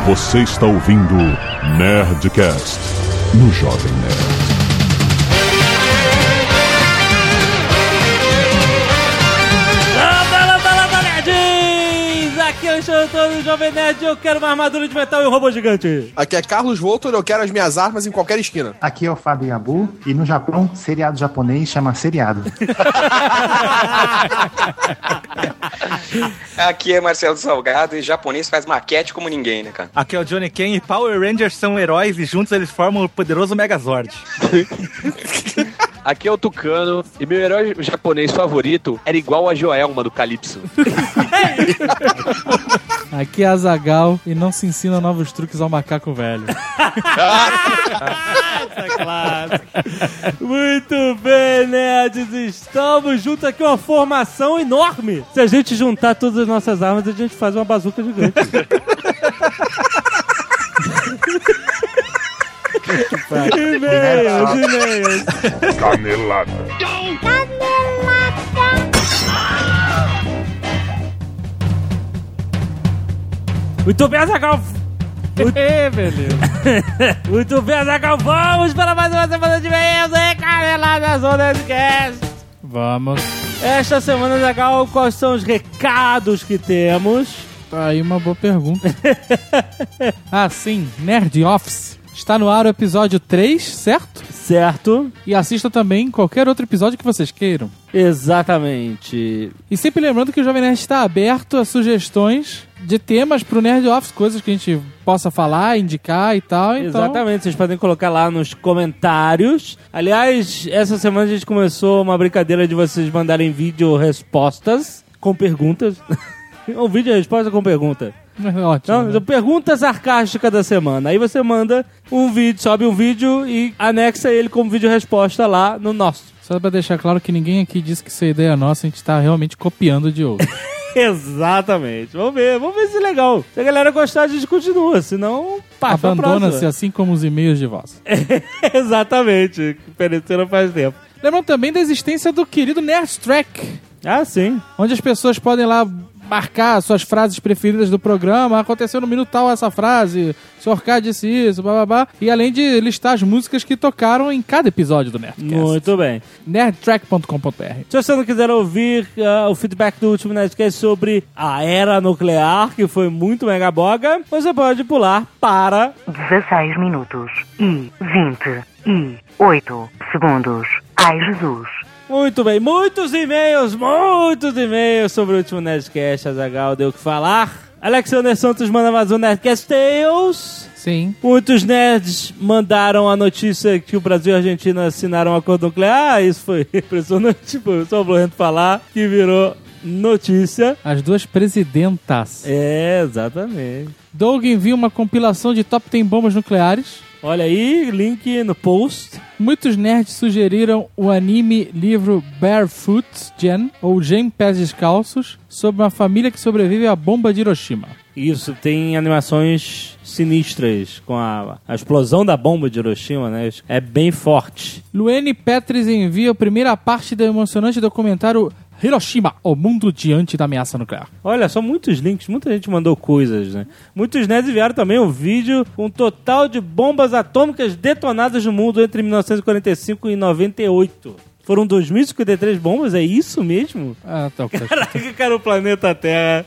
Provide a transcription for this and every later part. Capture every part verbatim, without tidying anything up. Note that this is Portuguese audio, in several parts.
Você está ouvindo Nerdcast no Jovem Nerd. Aqui é o Alexandre do Jovem Nerd, eu quero uma armadura de metal e um robô gigante. Aqui é Carlos Voltor, eu quero as minhas armas em qualquer esquina. Aqui é o Fábio Yabu, e no Japão, seriado japonês chama seriado. Aqui é Marcelo Salgado, e japonês faz maquete como ninguém, né, cara? Aqui é o Johnny Ken, e Power Rangers são heróis e juntos eles formam o poderoso Megazord. Aqui é o Tucano, e meu herói japonês favorito era igual a Joelma do Calypso. Aqui é a Azaghal, e não se ensina novos truques ao macaco velho. Essa clássica. Muito bem, nerds, estamos juntos aqui, uma formação enorme. Se a gente juntar todas as nossas armas, a gente faz uma bazuca gigante. E-mails, e-mails. Canelada. Muito bem, Azaghal. É, beleza. Muito bem, Azaghal. Vamos para mais uma semana de e-mails e Caneladas no Nerdcast. Vamos. Esta semana, Azaghal, quais são os recados que temos? Tá aí uma boa pergunta. Ah, sim. Nerd Office. Está no ar o episódio três, certo? Certo. E assista também qualquer outro episódio que vocês queiram. Exatamente. E sempre lembrando que o Jovem Nerd está aberto a sugestões de temas pro Nerd Office, coisas que a gente possa falar, indicar e tal. Então... Exatamente, vocês podem colocar lá nos comentários. Aliás, essa semana a gente começou uma brincadeira de vocês mandarem vídeo respostas com perguntas. Um vídeo resposta com pergunta. Ótimo. Então, né? Pergunta sarcástica da semana. Aí você manda um vídeo, sobe um vídeo e anexa ele como vídeo resposta lá no nosso. Só pra deixar claro que ninguém aqui disse que isso é ideia nossa, a gente tá realmente copiando de outro. Exatamente. Vamos ver, vamos ver se é legal. Se a galera gostar, a gente continua. Senão, passa pra próxima. Abandona-se assim como os e-mails de voz. Exatamente. Que pereceram faz tempo. Lembrando também da existência do querido Nerd Track. Ah, sim. Onde as pessoas podem lá marcar suas frases preferidas do programa. Aconteceu no minuto tal essa frase, o senhor K disse isso, bababá. E além de listar as músicas que tocaram em cada episódio do Nerdcast. Muito bem. nerdtrack ponto com ponto b r. Se você não quiser ouvir uh, o feedback do último Nerdcast sobre a era nuclear, que foi muito mega boga, você pode pular para dezesseis minutos e vinte e oito segundos. Ai, Jesus. Muito bem, muitos e-mails, muitos e-mails sobre o último Nerdcast. Azaghal deu o que falar. Alexander Santos manda mais um Nerdcast Tales. Sim. Muitos nerds mandaram a notícia que o Brasil e a Argentina assinaram um acordo nuclear. Isso foi impressionante, tipo, só o falar que virou notícia. As duas presidentas. É, exatamente. Doug envia uma compilação de top dez bombas nucleares. Olha aí, link no post. Muitos nerds sugeriram o anime livro Barefoot Gen, ou Gen Pés Descalços, sobre uma família que sobrevive à bomba de Hiroshima. Isso, tem animações sinistras com a, a explosão da bomba de Hiroshima, né? É bem forte. Luene Petris envia a primeira parte do emocionante documentário Hiroshima, o mundo diante da ameaça nuclear. Olha, são muitos links, muita gente mandou coisas, né? Muitos nerds enviaram também um vídeo com um total de bombas atômicas detonadas no mundo entre mil novecentos e quarenta e cinco e noventa e oito. Foram dois mil e cinquenta e três bombas? É isso mesmo? Ah, tá. Caraca, cara, o planeta Terra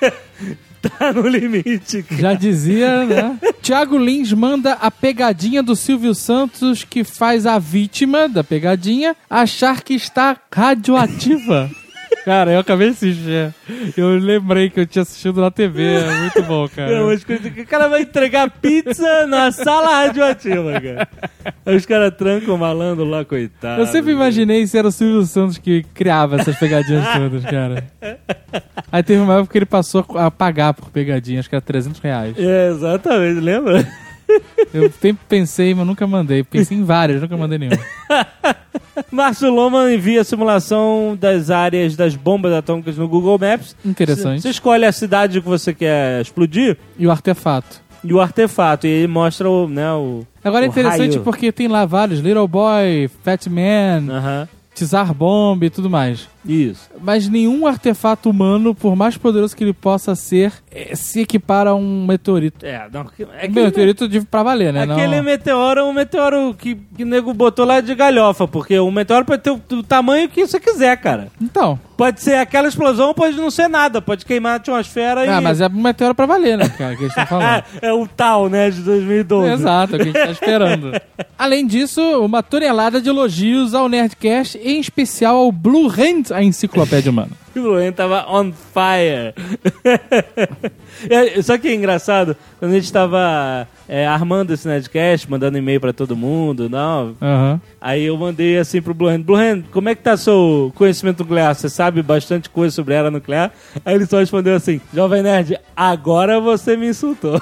tá no limite, cara. Já dizia, né? Thiago Lins manda a pegadinha do Silvio Santos que faz a vítima da pegadinha achar que está radioativa. Cara, eu acabei de assistir. Eu lembrei que eu tinha assistido na T V. É muito bom, cara. Não, mas o cara vai entregar pizza na sala radioativa, cara. Aí os caras trancam o malandro lá, coitado. Eu sempre imaginei se era o Silvio Santos que criava essas pegadinhas todas, cara. Aí teve uma época que ele passou a pagar por pegadinha, acho que era trezentos reais. É, exatamente, lembra? Eu sempre pensei, mas nunca mandei. Pensei em várias, nunca mandei nenhuma. Márcio Loma envia a simulação das áreas das bombas atômicas no Google Maps. Interessante. Você escolhe a cidade que você quer explodir. E o artefato. E o artefato. E ele mostra o, né, o Agora é o interessante raio. Porque tem lá vários. Little Boy, Fat Man, uh-huh. Tsar Bomb e tudo mais. Isso. Mas nenhum artefato humano, por mais poderoso que ele possa ser, é, se equipara a um meteorito. É, não, é É meteorito de pra valer, né? Aquele não... meteoro é um meteoro que, que o nego botou lá de galhofa, porque o meteoro pode ter o, o tamanho que você quiser, cara. Então. Pode ser aquela explosão, pode não ser nada, pode queimar a atmosfera e... Ah, mas é um meteoro pra valer, né, cara, que eles estão falando. É o tal, né, de dois mil e doze. Exato, é o que a gente tá esperando. Além disso, uma tonelada de elogios ao Nerdcast, em especial ao Blue Hand, a enciclopédia humana. O Luan tava on fire. É, só que é engraçado, quando a gente tava é, armando esse Nerdcast, mandando e-mail pra todo mundo, não, Uhum. aí eu mandei assim pro Blue Hand, Blue Hand, como é que tá seu conhecimento nuclear? Você sabe bastante coisa sobre era nuclear? Aí ele só respondeu assim, Jovem Nerd, agora você me insultou.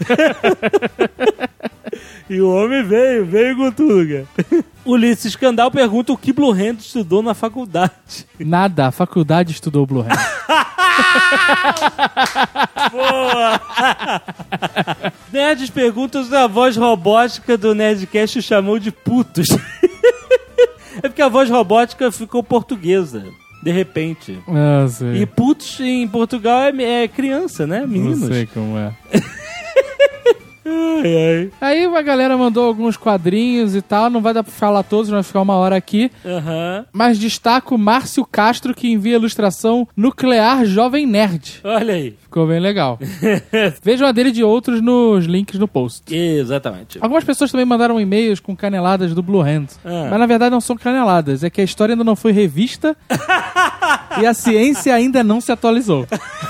E o homem veio, veio com tudo, cara. Ulisses Candal pergunta o que Blue Hand estudou na faculdade. Nada, a faculdade estudou Blue Hand. Boa! Nerds perguntam se a voz robótica do Nerdcast o chamou de putos. É porque a voz robótica ficou portuguesa, de repente. Ah, sei. E putos em Portugal é, é criança, né? Meninos. Não sei como é. Ai, ai. Aí a galera mandou alguns quadrinhos e tal, não vai dar pra falar todos, vai ficar uma hora aqui. Uhum. Mas destaco o Márcio Castro, que envia a ilustração Nuclear Jovem Nerd. Olha aí. Ficou bem legal. Vejam a dele de outros nos links no post. Exatamente. Algumas pessoas também mandaram e-mails com caneladas do Blue Hand. Ah. Mas na verdade não são caneladas, é que a história ainda não foi revista e a ciência ainda não se atualizou.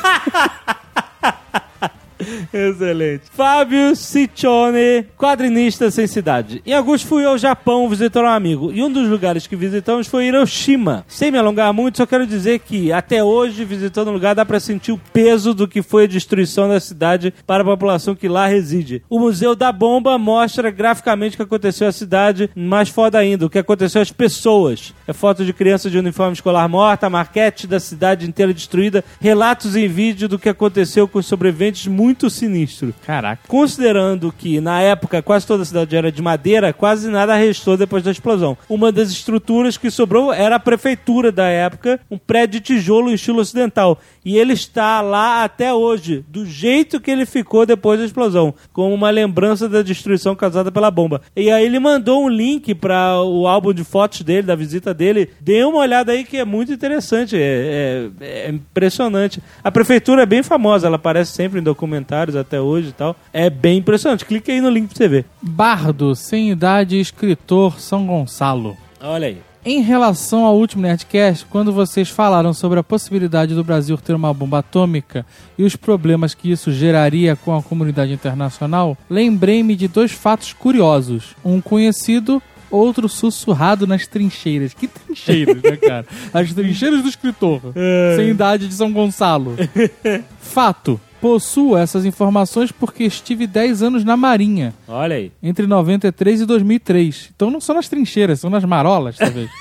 Excelente. Fábio Ciccione, quadrinista sem cidade. Em agosto fui ao Japão visitar um amigo e um dos lugares que visitamos foi Hiroshima. Sem me alongar muito, só quero dizer que até hoje, visitando o lugar, dá pra sentir o peso do que foi a destruição da cidade para a população que lá reside. O Museu da Bomba mostra graficamente o que aconteceu à cidade, mais foda ainda, o que aconteceu às pessoas. É foto de criança de uniforme escolar morta, a maquete da cidade inteira destruída, relatos em vídeo do que aconteceu com os sobreviventes muito muito sinistro. Caraca. Considerando que, na época, quase toda a cidade era de madeira, quase nada restou depois da explosão. Uma das estruturas que sobrou era a prefeitura da época, um prédio de tijolo em estilo ocidental. E ele está lá até hoje, do jeito que ele ficou depois da explosão, como uma lembrança da destruição causada pela bomba. E aí ele mandou um link para o álbum de fotos dele, da visita dele. Dê uma olhada aí que é muito interessante, é, é, é impressionante. A prefeitura é bem famosa, ela aparece sempre em documentários até hoje e tal. É bem impressionante. Clique aí no link pra você ver. Bardo, sem idade, escritor, São Gonçalo. Olha aí. Em relação ao último Nerdcast, quando vocês falaram sobre a possibilidade do Brasil ter uma bomba atômica e os problemas que isso geraria com a comunidade internacional, lembrei-me de dois fatos curiosos. Um conhecido, outro sussurrado nas trincheiras. Que trincheiras, né, cara? As trincheiras do escritor, é. Sem idade de São Gonçalo. Fato. Possuo essas informações porque estive dez anos na Marinha. Olha aí. Entre noventa e três e dois mil e três. Então não são nas trincheiras, são nas marolas, talvez.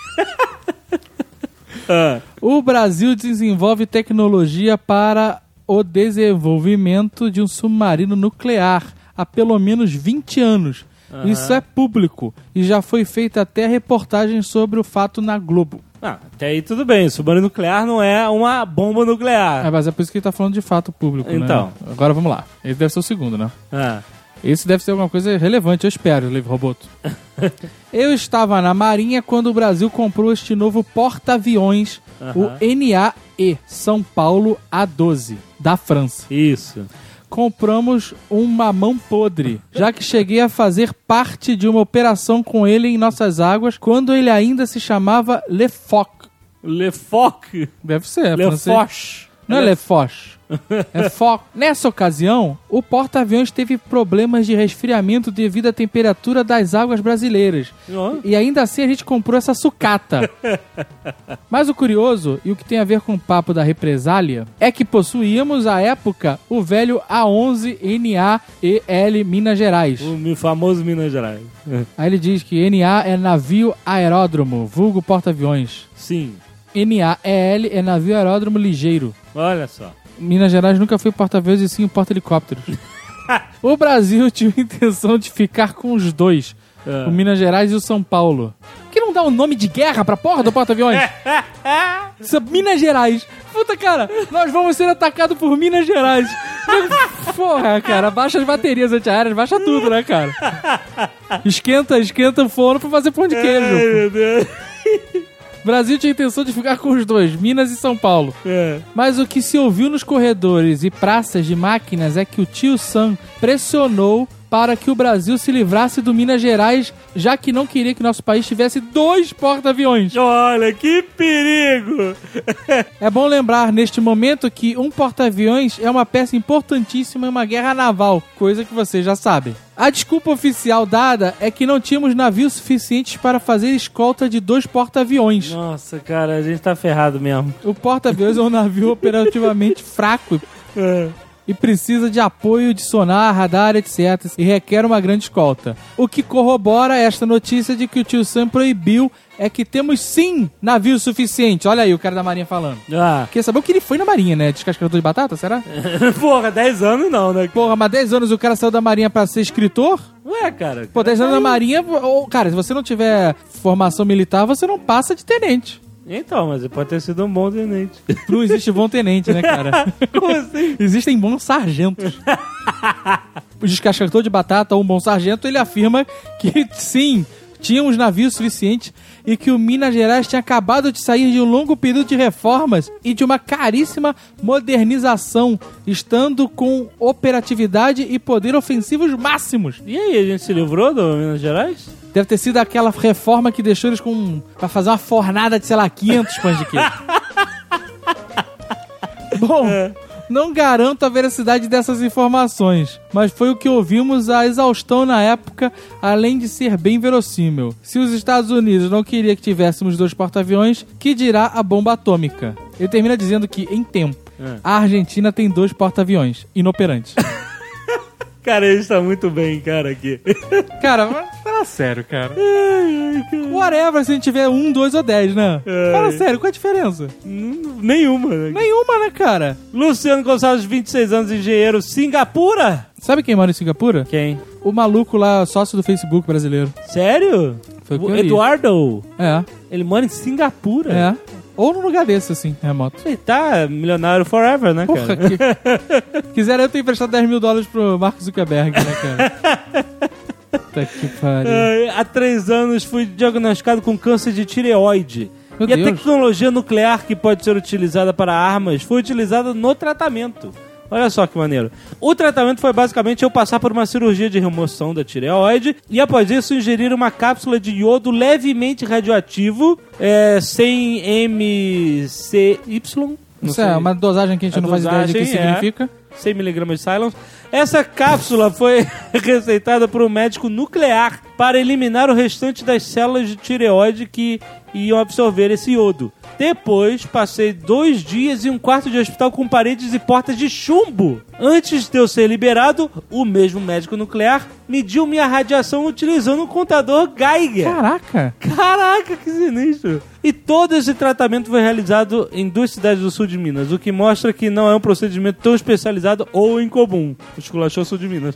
ah. O Brasil desenvolve tecnologia para o desenvolvimento de um submarino nuclear há pelo menos vinte anos. Uhum. Isso é público e já foi feita até reportagem sobre o fato na Globo. Ah, até aí tudo bem. O submarino nuclear não é uma bomba nuclear. É, mas é por isso que ele tá falando de fato público, então. Né? Agora vamos lá. Esse deve ser o segundo, né? Ah. Esse deve ser alguma coisa relevante, eu espero, Livre Roboto. Eu estava na Marinha quando o Brasil comprou este novo porta-aviões, uh-huh. o N A E, São Paulo A doze, da França. Isso. Compramos um mamão podre, já que cheguei a fazer parte de uma operação com ele em nossas águas, quando ele ainda se chamava Le Foch. Le Foch? Deve ser. Le Foch. Não é Le Foch. É Foch. Nessa ocasião, o porta-aviões teve problemas de resfriamento devido à temperatura das águas brasileiras. Uhum. E ainda assim a gente comprou essa sucata. Mas o curioso, e o que tem a ver com o papo da represália, é que possuíamos, à época, o velho A onze N A E L Minas Gerais. O famoso Minas Gerais. Aí ele diz que N A é navio aeródromo, vulgo porta-aviões. Sim. N A E L é navio aeródromo ligeiro. Olha só. Minas Gerais nunca foi porta-aviões e sim o porta-helicópteros. O Brasil tinha a intenção de ficar com os dois, é. o Minas Gerais e o São Paulo. Que não não dar um nome de guerra pra porra do porta-aviões? Isso é Minas Gerais. Puta, cara, nós vamos ser atacados por Minas Gerais. Porra, cara, baixa as baterias antiaéreas, baixa tudo, né, cara? Esquenta, esquenta o forno pra fazer pão de queijo. Ai, meu Deus. Brasil tinha a intenção de ficar com os dois, Minas e São Paulo. É. Mas o que se ouviu nos corredores e praças de máquinas é que o tio Sam pressionou para que o Brasil se livrasse do Minas Gerais, já que não queria que nosso país tivesse dois porta-aviões. Olha, que perigo! É bom lembrar, neste momento, que um porta-aviões é uma peça importantíssima em uma guerra naval, coisa que vocês já sabem. A desculpa oficial dada é que não tínhamos navios suficientes para fazer escolta de dois porta-aviões. Nossa, cara, a gente tá ferrado mesmo. O porta-aviões é um navio operativamente fraco. É. E precisa de apoio de sonar, radar, etcétera. E requer uma grande escolta. O que corrobora esta notícia de que o tio Sam proibiu é que temos sim navio suficiente. Olha aí o cara da Marinha falando. Ah. Quer saber o que ele foi na Marinha, né? Descascador de batata, será? Porra, dez anos não, né? Porra, mas dez anos o cara saiu da Marinha pra ser escritor? Ué, cara. Pô, dez anos na Marinha... Ou, cara, se você não tiver formação militar, você não passa de tenente. Então, mas ele pode ter sido um bom tenente. Não existe bom tenente, né, cara? Como assim? Existem bons sargentos. O descascador de batata, um bom sargento, ele afirma que, sim, tínhamos navios suficientes e que o Minas Gerais tinha acabado de sair de um longo período de reformas e de uma caríssima modernização, estando com operatividade e poder ofensivos máximos. E aí, a gente se livrou do Minas Gerais? Deve ter sido aquela reforma que deixou eles com... pra fazer uma fornada de, sei lá, quinhentos pães de queijo. Bom... É. Não garanto a veracidade dessas informações, mas foi o que ouvimos a exaustão na época, além de ser bem verossímil. Se os Estados Unidos não queria que tivéssemos dois porta-aviões, que dirá a bomba atômica? Ele termina dizendo que, em tempo, é. a Argentina tem dois porta-aviões inoperantes. Cara, ele está muito bem, cara, aqui. Cara, fala sério, cara. Ai, ai, cara. Whatever se a gente tiver um, dois ou dez, né? Ai. Fala sério, qual é a diferença? Nenhuma, né? Nenhuma, né, cara? Luciano Gonçalves, vinte e seis anos, engenheiro, Singapura. Sabe quem mora em Singapura? Quem? O maluco lá, sócio do Facebook brasileiro. Sério? Foi o que o eu Eduardo? É. Ele mora em Singapura? É. Ou num lugar desse, assim, remoto. Ele tá milionário forever, né, Porra, cara? Que... Quisera eu ter emprestado dez mil dólares pro Mark Zuckerberg, né, cara? Puta que pariu. Uh, há três anos fui diagnosticado com câncer de tireoide. Meu e Deus. A tecnologia nuclear que pode ser utilizada para armas foi utilizada no tratamento. Olha só que maneiro. O tratamento foi basicamente eu passar por uma cirurgia de remoção da tireoide e após isso ingerir uma cápsula de iodo levemente radioativo, é, cem milisievert. Isso sei. É uma dosagem que a gente a não faz ideia de que é significa. cem miligramas de Cylons. Essa cápsula foi receitada por um médico nuclear para eliminar o restante das células de tireoide que iam absorver esse iodo. Depois, passei dois dias em um quarto de hospital com paredes e portas de chumbo. Antes de eu ser liberado, o mesmo médico nuclear mediu minha radiação utilizando um contador Geiger. Caraca! Caraca, que sinistro! E todo esse tratamento foi realizado em duas cidades do sul de Minas, o que mostra que não é um procedimento tão especializado ou incomum. O esculachou sul de Minas.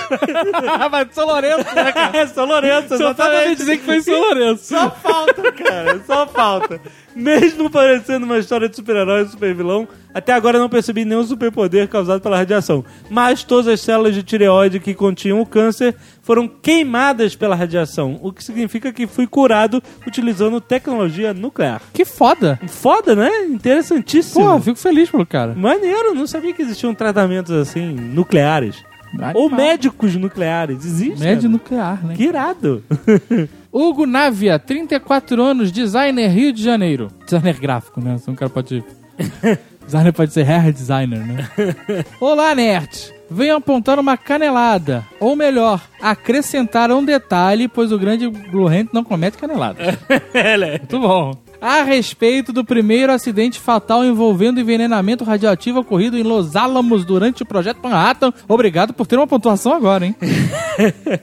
Mas São Lourenço, né, cara? É, São Lourenço, exatamente. Só falta me dizer que foi em São Lourenço. Só falta, cara, só falta. Mesmo parecendo uma história de super-herói e super-vilão, até agora não percebi nenhum superpoder causado pela radiação. Mas todas as células de tireoide que continham o câncer foram queimadas pela radiação, o que significa que fui curado utilizando tecnologia nuclear. Que foda! Foda, né? Interessantíssimo. Pô, fico feliz pelo cara. Maneiro, não sabia que existiam tratamentos assim, nucleares. Vai Ou falar. Médicos nucleares. Existe? Médio nuclear, né? Que irado. Hugo Návia, trinta e quatro anos, designer Rio de Janeiro. Designer gráfico, né? Um cara pode... designer pode ser hair designer, né? Olá, nerd. Venho apontar uma canelada. Ou melhor, acrescentar um detalhe, pois o grande Blue não comete caneladas. Muito bom. A respeito do primeiro acidente fatal envolvendo envenenamento radioativo ocorrido em Los Alamos durante o Projeto Manhattan. Obrigado por ter uma pontuação agora, hein?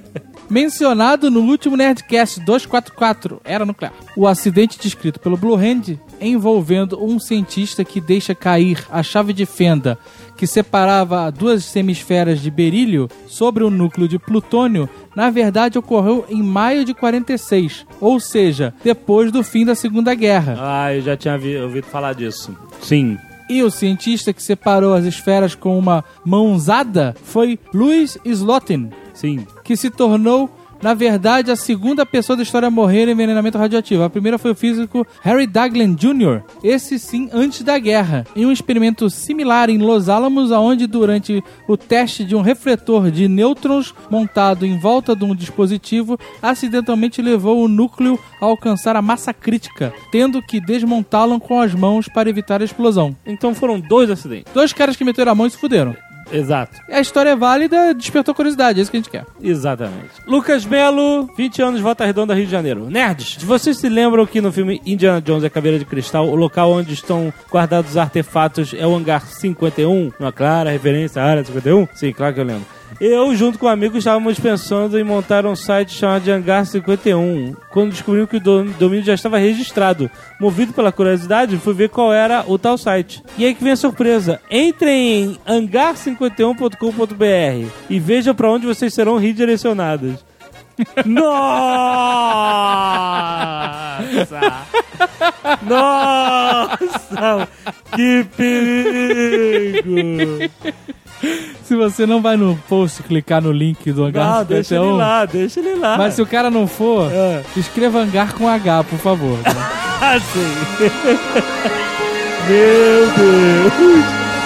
mencionado no último Nerdcast duzentos e quarenta e quatro, Era Nuclear. O acidente descrito pelo Blue Hand, envolvendo um cientista que deixa cair a chave de fenda que separava duas semisferas de berílio sobre o núcleo de plutônio, na verdade ocorreu em maio de quarenta e seis, ou seja, depois do fim da Segunda Guerra. Ah, eu já tinha vi- ouvido falar disso. Sim. E o cientista que separou as esferas com uma mãozada foi Louis Slotin, Sim. que se tornou, na verdade, a segunda pessoa da história a morrer em envenenamento radioativo. A primeira foi o físico Harry Daghlian Júnior, esse sim antes da guerra, em um experimento similar em Los Alamos, onde durante o teste de um refletor de nêutrons montado em volta de um dispositivo, acidentalmente levou o núcleo a alcançar a massa crítica, tendo que desmontá-lo com as mãos para evitar a explosão. Então foram dois acidentes. Dois caras que meteram a mão e se fuderam. Exato. A história é válida, despertou curiosidade, é isso que a gente quer. Exatamente. Lucas Melo, vinte anos, Volta Redonda, Rio de Janeiro. Nerds, vocês se lembram que no filme Indiana Jones e a Caveira de Cristal, o local onde estão guardados os artefatos é o hangar cinquenta e um? Uma clara referência à área cinquenta e um? Sim, claro que eu lembro. Eu, junto com um amigo, estávamos pensando em montar um site chamado de Hangar cinquenta e um. Quando descobrimos que o domínio já estava registrado. Movido pela curiosidade, fui ver qual era o tal site. E aí que vem a surpresa. Entrem em hangar cinquenta e um ponto com ponto b r e vejam para onde vocês serão redirecionados. Nossa! Nossa! Que perigo! Se você não vai no post clicar no link do Hangar Não, deixa cinquenta e um, ele lá, deixa ele lá. mas se o cara não for, É. escreva Hangar com H, por favor. Né? Ah, sim. Meu Deus!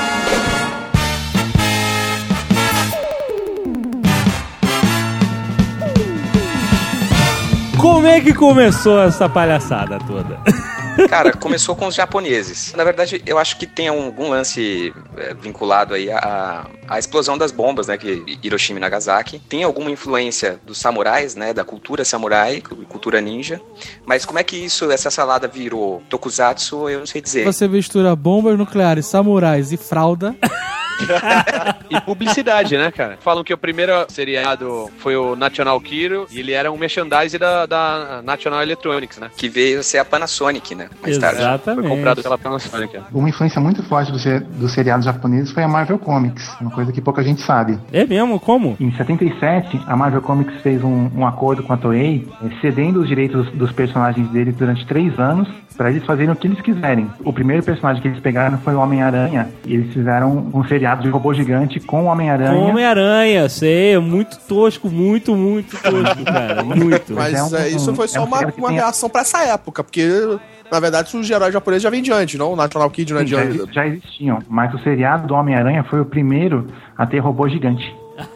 Como é que começou essa palhaçada toda? Cara, começou com os japoneses. Na verdade, eu acho que tem algum lance é, vinculado aí à, à explosão das bombas, né, que Hiroshima e Nagasaki. Tem alguma influência dos samurais, né, da cultura samurai, cultura ninja. Mas como é que isso, essa salada virou tokusatsu, eu não sei dizer. Você mistura bombas nucleares, samurais e fralda. E publicidade, né, cara? Falam que o primeiro seriado foi o National Kiro e ele era um merchandise da, da National Electronics, né? Que veio ser a Panasonic, né, mais tarde. Exatamente. Foi comprado pela Panasonic. Uma influência muito forte dos do seriados japoneses foi a Marvel Comics, uma coisa que pouca gente sabe. É mesmo? Como? Em setenta e sete, a Marvel Comics fez um, um acordo com a Toei, eh, cedendo os direitos dos personagens deles durante três anos, para eles fazerem o que eles quiserem. O primeiro personagem que eles pegaram foi o Homem-Aranha, e eles fizeram um seriado de robô gigante com o Homem-Aranha. Com Homem-Aranha, sei, muito tosco, muito, muito tosco, cara, muito. Mas é um- é, isso foi é só um uma, seriado que uma tem- reação pra essa época, porque, na verdade, os heróis japoneses já vêm de antes, não? O National Kid não é Sim, de já, antes. já existiam, mas o seriado do Homem-Aranha foi o primeiro a ter robô gigante.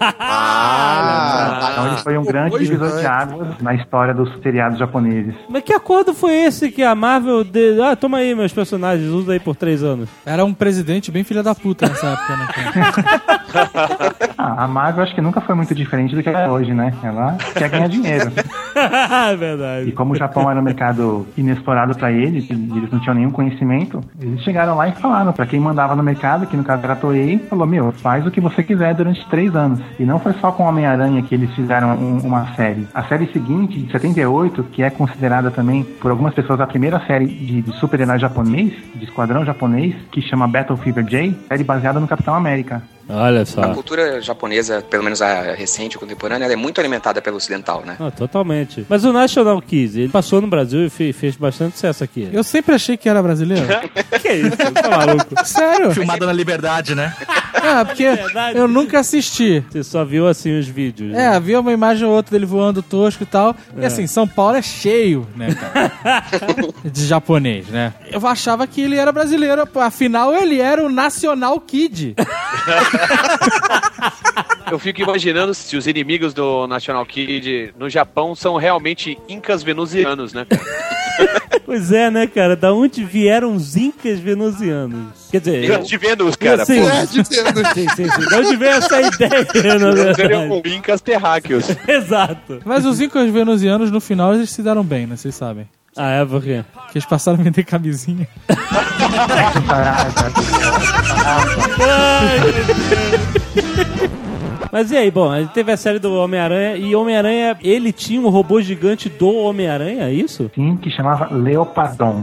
Ah, Então ele foi um grande robô divisor gigante. de águas na história dos seriados japoneses. Mas que acordo foi esse que a Marvel... De... Ah, toma aí meus personagens, usa aí por três anos. Era um presidente bem filha da puta nessa época, né? cara? Ah, a Marvel acho que nunca foi muito diferente do que ela é hoje, né? Ela quer ganhar dinheiro. É E verdade. como o Japão era um mercado inexplorado para eles, e eles não tinham nenhum conhecimento, eles chegaram lá e falaram para quem mandava no mercado, que no caso era a Toei, falou, meu, faz o que você quiser durante três anos. E não foi só com o Homem-Aranha que eles fizeram um- uma série. A série seguinte, de setenta e oito, que é considerada também por algumas pessoas a primeira série de, de super-herói japonês, de esquadrão japonês, que chama Battle Fever J, série baseada no Capitão América. Olha A só. cultura japonesa, pelo menos a recente, contemporânea, ela é muito alimentada pelo ocidental, né? Ah, totalmente. Mas o National Kids, ele passou no Brasil e fe- fez bastante sucesso aqui. Eu sempre achei que era brasileiro. Que isso? Tá maluco? Sério? Filmado na Liberdade, né? É, porque verdade. eu nunca assisti. Você só viu assim os vídeos. É, né? havia uma imagem ou outra dele voando tosco e tal. E assim, São Paulo é cheio, né, cara? De japonês, né? Eu achava que ele era brasileiro, pô, afinal ele era o National Kid. Eu fico imaginando se os inimigos do National Kid no Japão são realmente incas venusianos, né, cara? Pois é, né, cara? Da onde vieram os incas venusianos? Quer dizer... De Vênus, cara. Sim. pô. É, dizendo. Sim, sim, sim. Da onde veio essa ideia, na Seriam verdade? incas terráqueos. Exato. Mas os incas venusianos, no final, eles se deram bem, né? Vocês sabem. Ah, é? Por quê? Que eles passaram a vender camisinha. Ai, meu Deus. Mas e aí, bom, a gente teve a série do Homem-Aranha e Homem-Aranha, ele tinha um robô gigante do Homem-Aranha, é isso? Sim, que chamava Leopardon.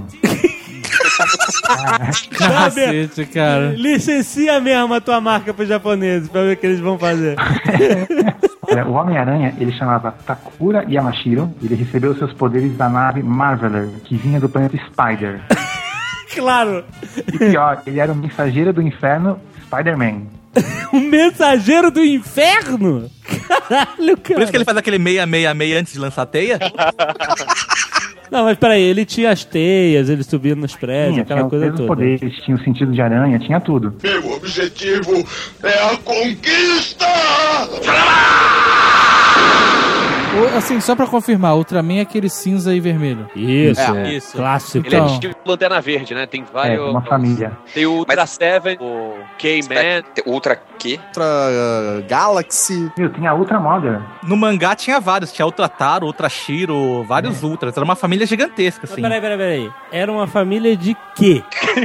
Cacete, cara. Licencia mesmo a tua marca pros japoneses pra ver o que eles vão fazer. O Homem-Aranha, ele chamava Takura Yamashiro. Ele recebeu seus poderes da nave Marveler, que vinha do planeta Spider. Claro. E pior, ele era o mensageiro do inferno Spider-Man. O mensageiro do inferno? Caralho, cara. Por isso que ele faz aquele meia, meia, meia antes de lançar a teia? Não, mas peraí, ele tinha as teias, ele subia nos prédios, Tinha, aquela tinha coisa os toda. poderes, tinha o sentido de aranha, tinha tudo. Meu objetivo é a conquista! O- Assim, só pra confirmar, Ultraman é aquele cinza e vermelho. Isso, É, é. isso. Clássico. Ele é Então. tipo Lanterna Verde, né? Tem vários. É, uma família. Tem o Ultra Mas- Seven, o K-Man. Ultra Q. Ultra uh, Galaxy. Meu, tinha a Ultra Mother. No mangá tinha vários. Tinha Ultra Taro, Ultra Shiro, vários Ultras. Era uma família gigantesca, Mas assim. peraí, peraí, peraí. Era uma família de quê?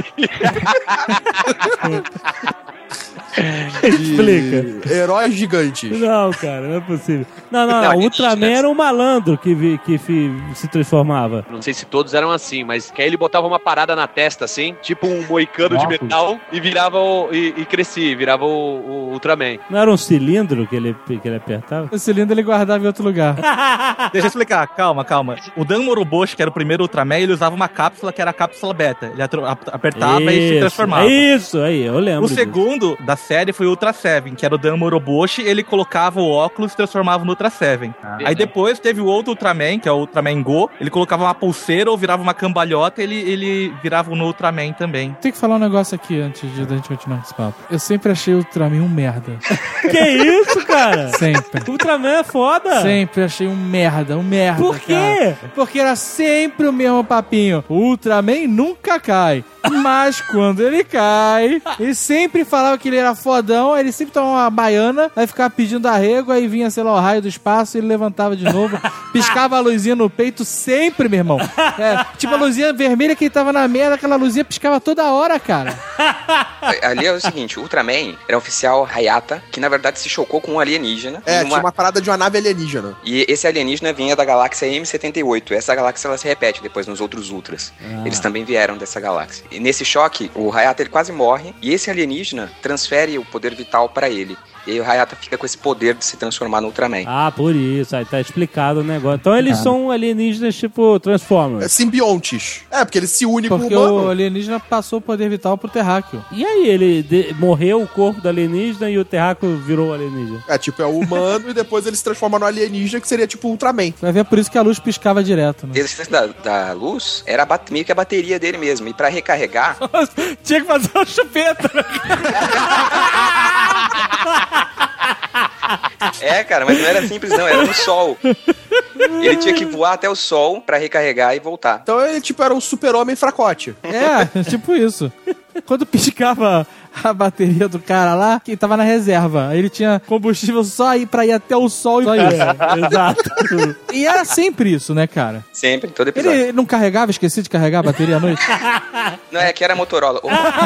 Explica. Heróis gigantes. Não, cara, não é possível. Não, não, Não, não. O ele- Ultraman era um malandro que, vi, que fi- se transformava. Não sei se todos eram assim, mas que aí ele botava uma parada na testa, assim, tipo um moicano de Nossa. metal, e virava o. e, e crescia, virava o, o Ultraman. Não era um cilindro que ele, que ele apertava? O cilindro ele guardava em outro lugar. Deixa eu explicar, calma, calma. O Dan Moroboshi, que era o primeiro Ultraman, ele usava uma cápsula que era a cápsula beta. Ele atro- ap- apertava e se Isso, transformava. É isso, aí, eu lembro. O disso. segundo da série foi o Ultra Seven, que era o Dan Moroboshi, ele colocava o óculos e transformava no Ultra Seven. Ah. Aí depois teve o outro Ultraman, que é o Ultraman Go, ele colocava uma pulseira ou virava uma cambalhota, ele, ele virava no Ultraman também. Tem que falar um negócio aqui antes de a gente continuar esse papo. Eu sempre achei o Ultraman um merda. Que isso, cara? Sempre. Ultraman é foda. Sempre achei um merda, um merda. Por quê? Cara. Porque era sempre o mesmo papinho. O Ultraman nunca cai. Mas quando ele cai, ele sempre falava que ele era fodão, aí ele sempre tomava uma baiana, aí ficava pedindo arrego, aí vinha, sei lá, o raio do espaço, ele levantava de novo, piscava a luzinha no peito sempre, meu irmão. É, tipo a luzinha vermelha que ele tava na merda, aquela luzinha piscava toda hora, cara. Ali é o seguinte, o Ultraman era um oficial Hayata, que na verdade se chocou com um alienígena. É, numa- tinha uma parada de uma nave alienígena. E esse alienígena vinha da galáxia M setenta e oito. Essa galáxia ela se repete depois nos outros Ultras. Eles também vieram dessa galáxia. E nesse choque, o Hayata ele quase morre. E esse alienígena transfere o poder vital pra ele. E aí o Hayata fica com esse poder de se transformar no Ultraman. Ah, por isso. Aí tá explicado o negócio. Então eles Ah. são alienígenas tipo É, Transformers. simbiontes. É, porque ele se une com o Porque humano. o alienígena passou o poder vital pro terráqueo. E aí, ele de- morreu o corpo do alienígena e o terráqueo virou o alienígena. É, tipo, é o humano e depois ele se transforma no alienígena, que seria tipo o Ultraman. Vai ver por isso que a luz piscava direto, né? A resistência da, da luz era a bat- meio que a bateria dele mesmo. E pra recarregar, Tinha que fazer uma chupeta. é, cara, mas não era simples não, era no sol. Ele tinha que voar até o sol pra recarregar e voltar. Então ele, tipo, era um super-homem fracote. É, tipo isso. Quando piscava a bateria do cara lá, que tava na reserva, aí ele tinha combustível só aí pra ir até o sol e Só isso. Exato. E era sempre isso, né, cara? Sempre, em todo episódio. Ele não carregava, esquecia de carregar a bateria à noite? Não, é que era Motorola.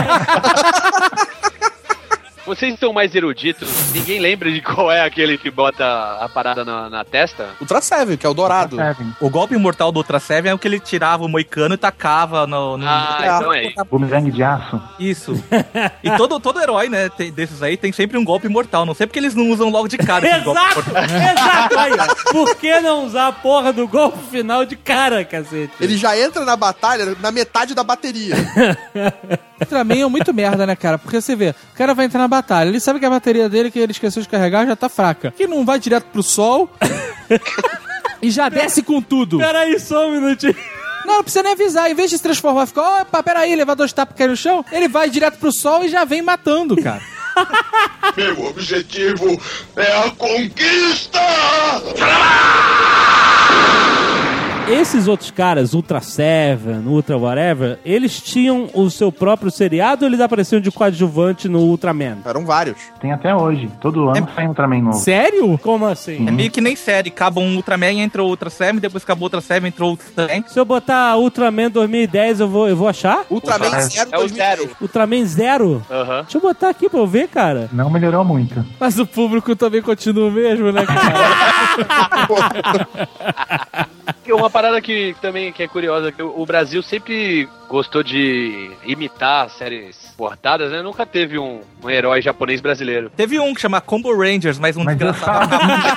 Vocês são mais eruditos, ninguém lembra de qual é aquele que bota a parada na, na testa? Ultra Seven, que é o dourado. Seven. O golpe mortal do Ultra Seven é o que ele tirava o moicano e tacava no... no... Ah, então é isso. Bumerangue de aço. Isso. E todo, todo herói, né, tem- desses aí, tem sempre um golpe mortal. Não sei porque eles não usam logo de cara esse golpe Exato! mortal. Exato! Aí, ó. Por que não usar a porra do golpe final de cara, cacete? Ele já entra na batalha na metade da bateria. Ultraman é muito merda, né, cara? Porque você vê, o cara vai entrar na batalha, ele sabe que a bateria dele, que ele esqueceu de carregar, já tá fraca. Que não vai direto pro sol e já desce com tudo. Peraí, só um minutinho. Não, não precisa nem avisar. Em vez de se transformar, fica, opa, peraí, levar dois tapas e cair no chão, ele vai direto pro sol e já vem matando, cara. Meu objetivo é a conquista! Esses outros caras, Ultra Seven, Ultra whatever, eles tinham o seu próprio seriado ou eles apareciam de coadjuvante no Ultraman? Eram vários. Tem até hoje. Todo ano sai um Ultraman novo. Sério? Como assim? É meio que nem série. Acaba um Ultraman, entra o Ultra Seven, depois acabou o Ultra Seven, entrou o Ultra Seven. Se eu botar Ultraman dois mil e dez, eu vou, eu vou achar? Ultraman Ultraman. Zero É o zero. Ultraman Zero? Aham. Deixa eu botar aqui pra eu ver, cara. Não melhorou muito. Mas o público também continua o mesmo, né, cara? Uma parada que também que é curiosa, que o Brasil sempre gostou de imitar séries importadas, né? Nunca teve um, um herói japonês brasileiro. Teve um que chama Combo Rangers, mas um Mas eu desgraçado.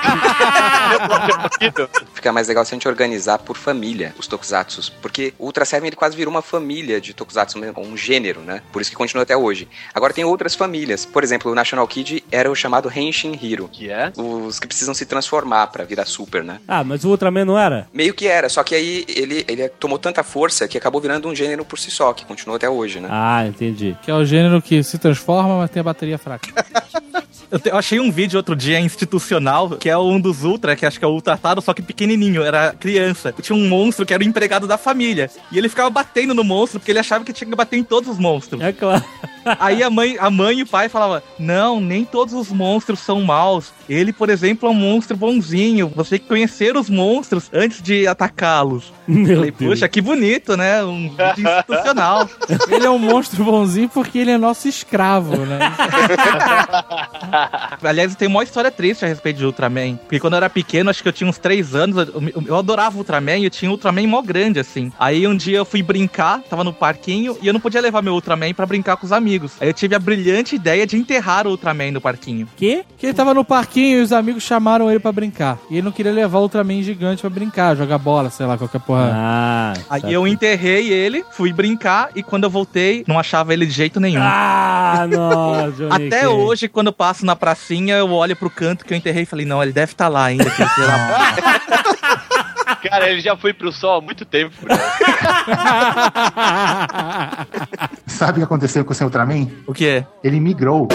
Fica mais legal se a gente organizar por família os tokusatsus, porque o Ultra Seven ele quase virou uma família de tokusatsu, um gênero, né? Por isso que continua até hoje. Agora tem outras famílias. Por exemplo, o National Kid era o chamado Henshin Hero, Que é? os que precisam se transformar pra virar super, né? Ah, mas o Ultraman não era? Meio que era, só que aí ele, ele tomou tanta força que acabou virando um gênero por si só, que continua até hoje, né? Ah, entendi. Que é o gênero que se transforma, mas tem a bateria fraca. Eu, te- eu achei um vídeo outro dia institucional, que é um dos Ultra, que acho que é o Ultra Taro, só que pequenininho, era criança. Tinha um monstro que era o empregado da família. E ele ficava batendo no monstro, porque ele achava que tinha que bater em todos os monstros. É claro. Aí a mãe, a mãe e o pai falavam, não, nem todos os monstros são maus. Ele, por exemplo, é um monstro bonzinho. Você tem que conhecer os monstros antes de atacá-los. Meu Falei, Deus. puxa, que bonito, né? Um vídeo institucional. Ele é um monstro bonzinho porque ele é nosso escravo, né? Aliás, tem uma história triste a respeito de Ultraman. Porque quando eu era pequeno, acho que eu tinha uns três anos, eu, eu- eu adorava Ultraman e eu tinha um Ultraman mó grande, assim. Aí um dia eu fui brincar, tava no parquinho, e eu não podia levar meu Ultraman pra brincar com os amigos. Aí eu tive a brilhante ideia de enterrar o Ultraman no parquinho. Que? Que ele tava no parquinho e os amigos chamaram ele pra brincar. E ele não queria levar o Ultraman gigante pra brincar, jogar bola, sei lá, qualquer porra. Ah. Aí tá. eu enterrei ele, fui brincar, e quando eu voltei, não achava ele de jeito nenhum. Ah, nossa, Johnny Até Cage. hoje, quando eu passo na pracinha, eu olho pro canto que eu enterrei e falei, não, ele deve estar lá ainda. Que, sei lá. Cara, ele já foi pro sol há muito tempo. Né? Sabe o que aconteceu com o seu Ultraman? O que é? Ele migrou.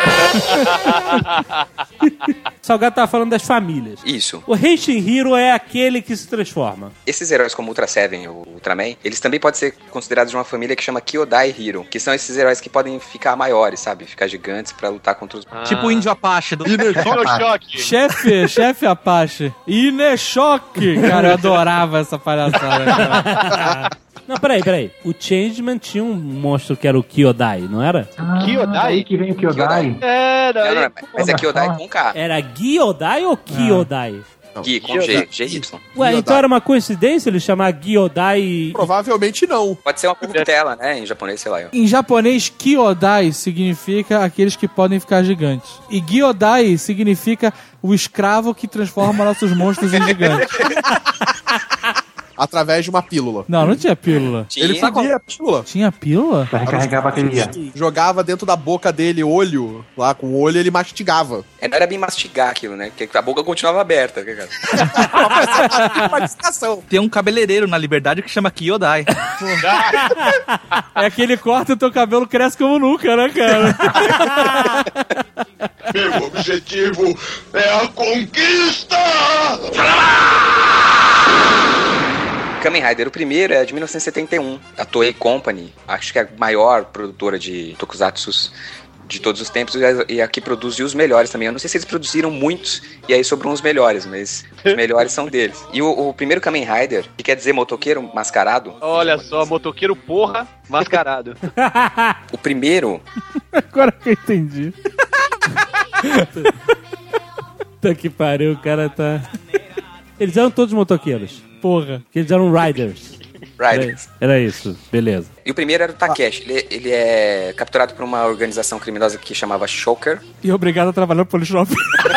Salgado tava falando das famílias. Isso. O Henshin Hero é aquele que se transforma. Esses heróis como o Ultra Seven ou Ultraman, eles também podem ser considerados de uma família que chama Kyodai Hero, que são esses heróis que podem ficar maiores, sabe? Ficar gigantes pra lutar contra os... Ah. Tipo o Índio Apache. Do... Choque. Chefe, chefe Apache. Ineshoque. Cara, eu adorava essa palhaçada, cara. Não, peraí, peraí. O Changeman tinha um monstro que era o Kyodai, não era? Ah, Kyodai? Aí que vem o Kyodai. É, Não, não, daí... não, mas é Kyodai com K. Era Gyodai ou Kyodai? Gui, com G, G Y. Ué, então era uma coincidência ele chamar Gyodai... Provavelmente não. Pode ser uma corruptela, né? Em japonês, sei lá. Eu. Em japonês, Kyodai significa aqueles que podem ficar gigantes. E Gyodai significa o escravo que transforma nossos monstros em gigantes. Através de uma pílula. Não, não tinha pílula. Tinha- Ele fudia a pílula. Tinha pílula? Pra recarregar a bateria. Jogava dentro da boca dele olho, lá com o olho ele mastigava. É, não era bem mastigar aquilo, né? Porque a boca continuava aberta. Cara. Mastigação. Tem um cabeleireiro na Liberdade que chama Kyodai. É aquele corta e o teu cabelo cresce como nunca, né, cara? Meu objetivo é a conquista! Kamen Rider, o primeiro é de mil novecentos e setenta e um. A Toei Company, acho que é a maior produtora de tokusatsus de todos os tempos, e a que produz os melhores também. Eu não sei se eles produziram muitos, e aí sobrou uns melhores, mas os melhores são deles. E o, o primeiro Kamen Rider, que quer dizer motoqueiro mascarado, Olha só, motoqueiro porra, mascarado. o primeiro... Agora que eu entendi. Puta que pariu, o cara tá... Eles eram todos motoqueiros. Porra. Que eles eram riders. Riders. Era, era isso, beleza. E o primeiro era o Takeshi. Ele, ele é capturado por uma organização criminosa que chamava Shocker. E obrigado a trabalhar no Polishop.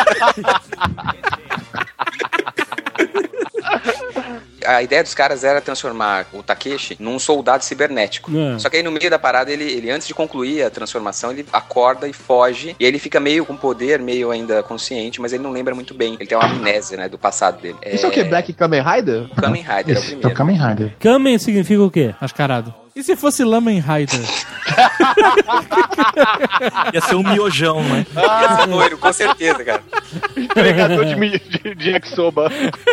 A ideia dos caras era transformar o Takeshi num soldado cibernético. É. Só que aí no meio da parada, ele, ele antes de concluir a transformação, ele acorda e foge. E aí ele fica meio com poder, meio ainda consciente, mas ele não lembra muito bem. Ele tem uma amnésia, né, do passado dele. Isso é o que? Black Kamen Rider? Kamen Rider é o Isso, é o primeiro. Kamen Rider. Kamen significa o quê? Mascarado. E se fosse Lamen Rider? Ia ser um miojão, né? Ah, loiro, com certeza, cara. Entregador de, mi- de, de yakisoba.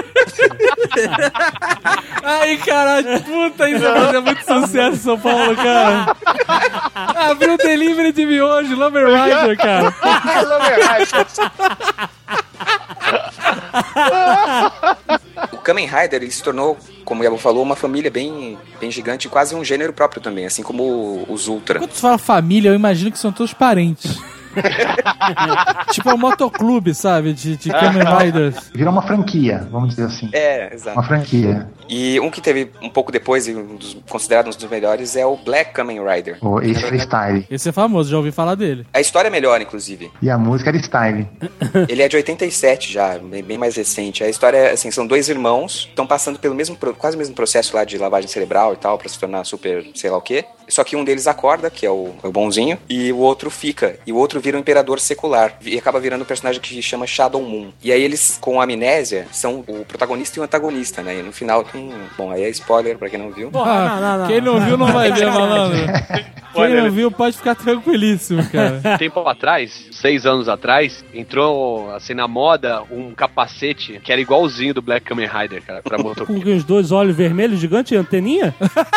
Ai, caralho, puta, isso vai fazer muito sucesso em São Paulo, cara. Abriu o delivery de miojo, Lumber Rider, cara. O Kamen Rider, ele se tornou, como o Yabo falou, uma família bem, bem gigante, quase um gênero próprio também, assim como os Ultra. Quando tu fala família, eu imagino que são todos parentes. Tipo um motoclube, sabe? De, de Kamen Riders. Virou uma franquia, vamos dizer assim. É, exato. Uma franquia. E um que teve um pouco depois, e um dos, considerado um dos melhores, é o Black Kamen Rider. O esse era style. Esse é famoso, já ouvi falar dele. A história é melhor, inclusive. E a música era style. Ele é de oitenta e sete já, bem, bem mais recente. A história, assim, são dois irmãos que estão passando pelo mesmo, quase o mesmo processo lá de lavagem cerebral e tal, pra se tornar super sei lá o quê. Só que um deles acorda, que é o, é o bonzinho, e o outro fica. E o outro vira um imperador secular. E acaba virando um personagem que se chama Shadow Moon. E aí eles, com amnésia, são o protagonista e o antagonista, né? E no final tem... Bom, aí é spoiler pra quem não viu. Porra, não, não, não. Quem não viu não vai ver, malandro. Quem não viu pode ficar tranquilíssimo, cara. Tempo atrás, seis anos atrás, entrou, assim, na moda um capacete que era igualzinho do Black Kamen Rider, cara, pra motoqueiro. Com os dois olhos vermelhos gigantes e anteninha?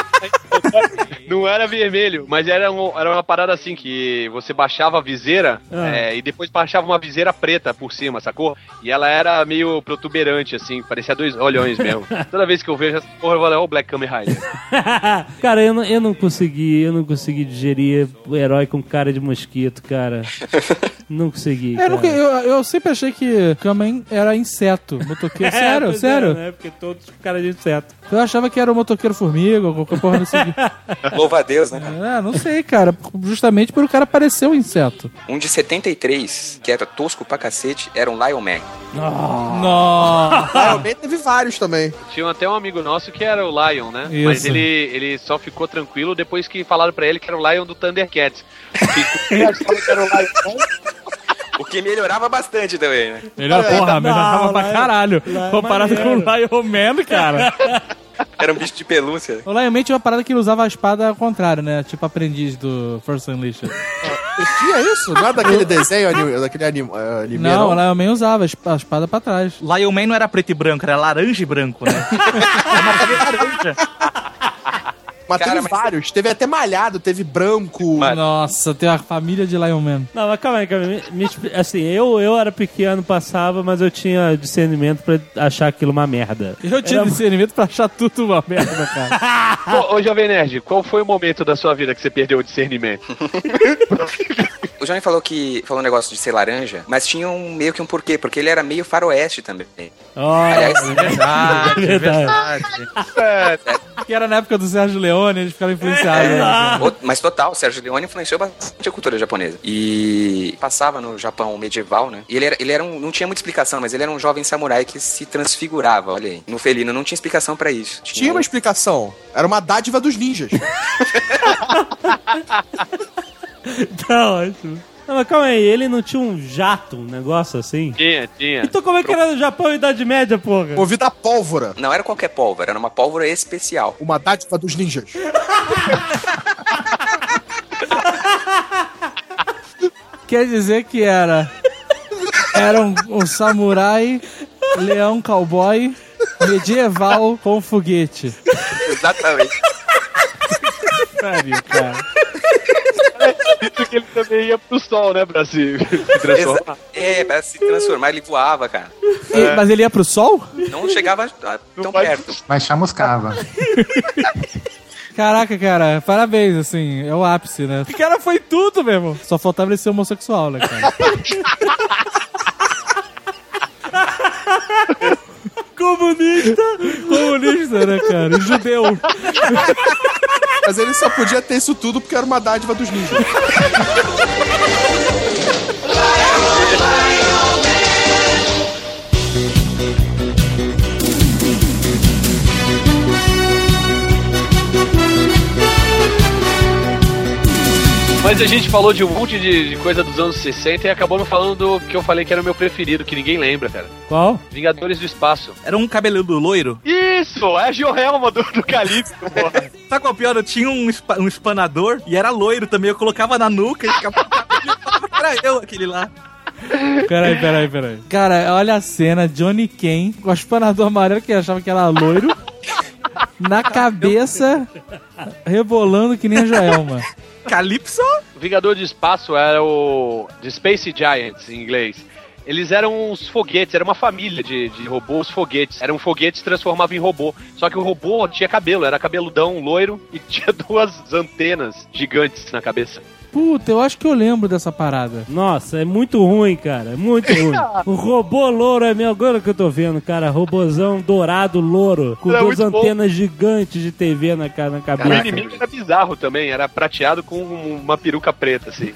Não era vermelho, mas era, um, era uma parada assim, que você baixava a viseira Ah. é, e depois baixava uma viseira preta por cima, sacou? E ela era meio protuberante, assim, parecia dois olhões mesmo. Toda vez que eu vejo essa porra, eu falo, ó, o Black Kamen Rider. Cara, eu não, eu não consegui, eu não consegui digerir o herói com cara de mosquito, cara. Não consegui, Eu, cara. nunca- eu, eu sempre achei que Kamen era inseto. Motoqueiro. Sério, pois sério. É, né? Porque todos com cara de inseto. Eu achava que era o motoqueiro formiga ou qualquer porra desse. Louva a Deus, né, cara? Ah, não sei, cara. Justamente por o cara parecer um inseto. Um de setenta e três, que era tosco pra cacete, era um Lion Man. Nossa. Lion Man teve vários também. Tinha até um amigo nosso que era o Lion, né? Isso. Mas ele, ele só ficou tranquilo depois que falaram pra ele que era o Lion do Thundercats. Que era o Lion. O que melhorava bastante também, né? Melhor, porra, Não, melhorava pra Lion- caralho. Lion Comparado com o maneiro. Lion Man, cara. Era um bicho de pelúcia. O Lion Man tinha uma parada que ele usava a espada ao contrário, né? Tipo aprendiz do Force Unleashed. Tinha isso? Não é daquele desenho, anime, daquele anime, eh, anime Não, não? o Lion Man usava a esp- a espada pra trás. Lion Man não era preto e branco, era laranja e branco, né? É uma cor laranja. Mas Cara, teve mas- vários. Teve até malhado, teve branco. Nossa, tem uma família de Lion Man. Não, mas calma aí, calma aí. Me expli- assim, eu, eu era pequeno, passava, mas eu tinha discernimento pra achar aquilo uma merda. Eu tinha Era- discernimento pra achar tudo uma merda, cara. Ô, ô, Jovem Nerd, qual foi o momento da sua vida que você perdeu o discernimento? O Johnny falou que falou um negócio de ser laranja, mas tinha um, meio que um porquê, porque ele era meio faroeste também. Aliás, Verdade, é verdade. Que era na época do Sérgio Leone, eles ficaram influenciados. né? o- mas total, o Sérgio Leone influenciou bastante a cultura japonesa. E passava no Japão medieval, né? E ele era, ele era um, não tinha muita explicação, mas ele era um jovem samurai que se transfigurava, olha aí. No felino não tinha explicação pra isso. Tinha uma explicação. Era uma dádiva dos ninjas. Tá ótimo. Não, mas calma aí, ele não tinha um jato, um negócio assim? Tinha, tinha. Então como é que era no Japão Idade Média, porra? Movido a pólvora. Não era qualquer pólvora, era uma pólvora especial. Uma dádiva dos ninjas. Quer dizer que era. Era um, um samurai, leão cowboy, medieval com foguete. Exatamente. Pariu, cara. Isso que ele também ia pro sol, né, pra se, se transformar. É, pra se transformar, ele voava, cara. E- mas ele ia pro sol? Não chegava a- tão vai- perto. Mas chamuscava. Caraca, cara, parabéns, assim, é o ápice, né? O cara foi tudo, meu irmão. Só faltava ele ser homossexual, né, cara? Comunista! Comunista, né, cara? E judeu. Mas ele só podia ter isso tudo porque era uma dádiva dos ninjas. Mas Mas a gente falou de um monte de, de coisa dos anos sessenta e acabou não falando do que eu falei que era o meu preferido, que ninguém lembra, cara. Qual? Vingadores do Espaço. Era um cabeludo loiro? Isso! É a Joelma do, do Calypso, porra. Sabe qual é o pior? Eu tinha um, espa- um espanador e era loiro também. Eu colocava na nuca e ficava... Era eu aquele lá. Peraí, peraí, peraí. Cara, olha a cena, Johnny Ken com o espanador amarelo que achava que era loiro, na cabeça, rebolando que nem a Joelma. Calypso? O Vingador do Espaço era o The Space Giants, em inglês. Eles eram uns foguetes, era uma família de, de robôs foguetes. Eram foguetes que se transformavam em robô. Só que o robô tinha cabelo, era cabeludão, loiro, e tinha duas antenas gigantes na cabeça. Puta, eu acho que eu lembro dessa parada. Nossa, é muito ruim, cara. É muito ruim. O robô louro é meu. Agora que eu tô vendo, cara. Robôzão dourado louro. Com Era duas muito bom. antenas gigantes de T V na, ca- na O cabeça. inimigo era bizarro também, era prateado com uma peruca preta, assim.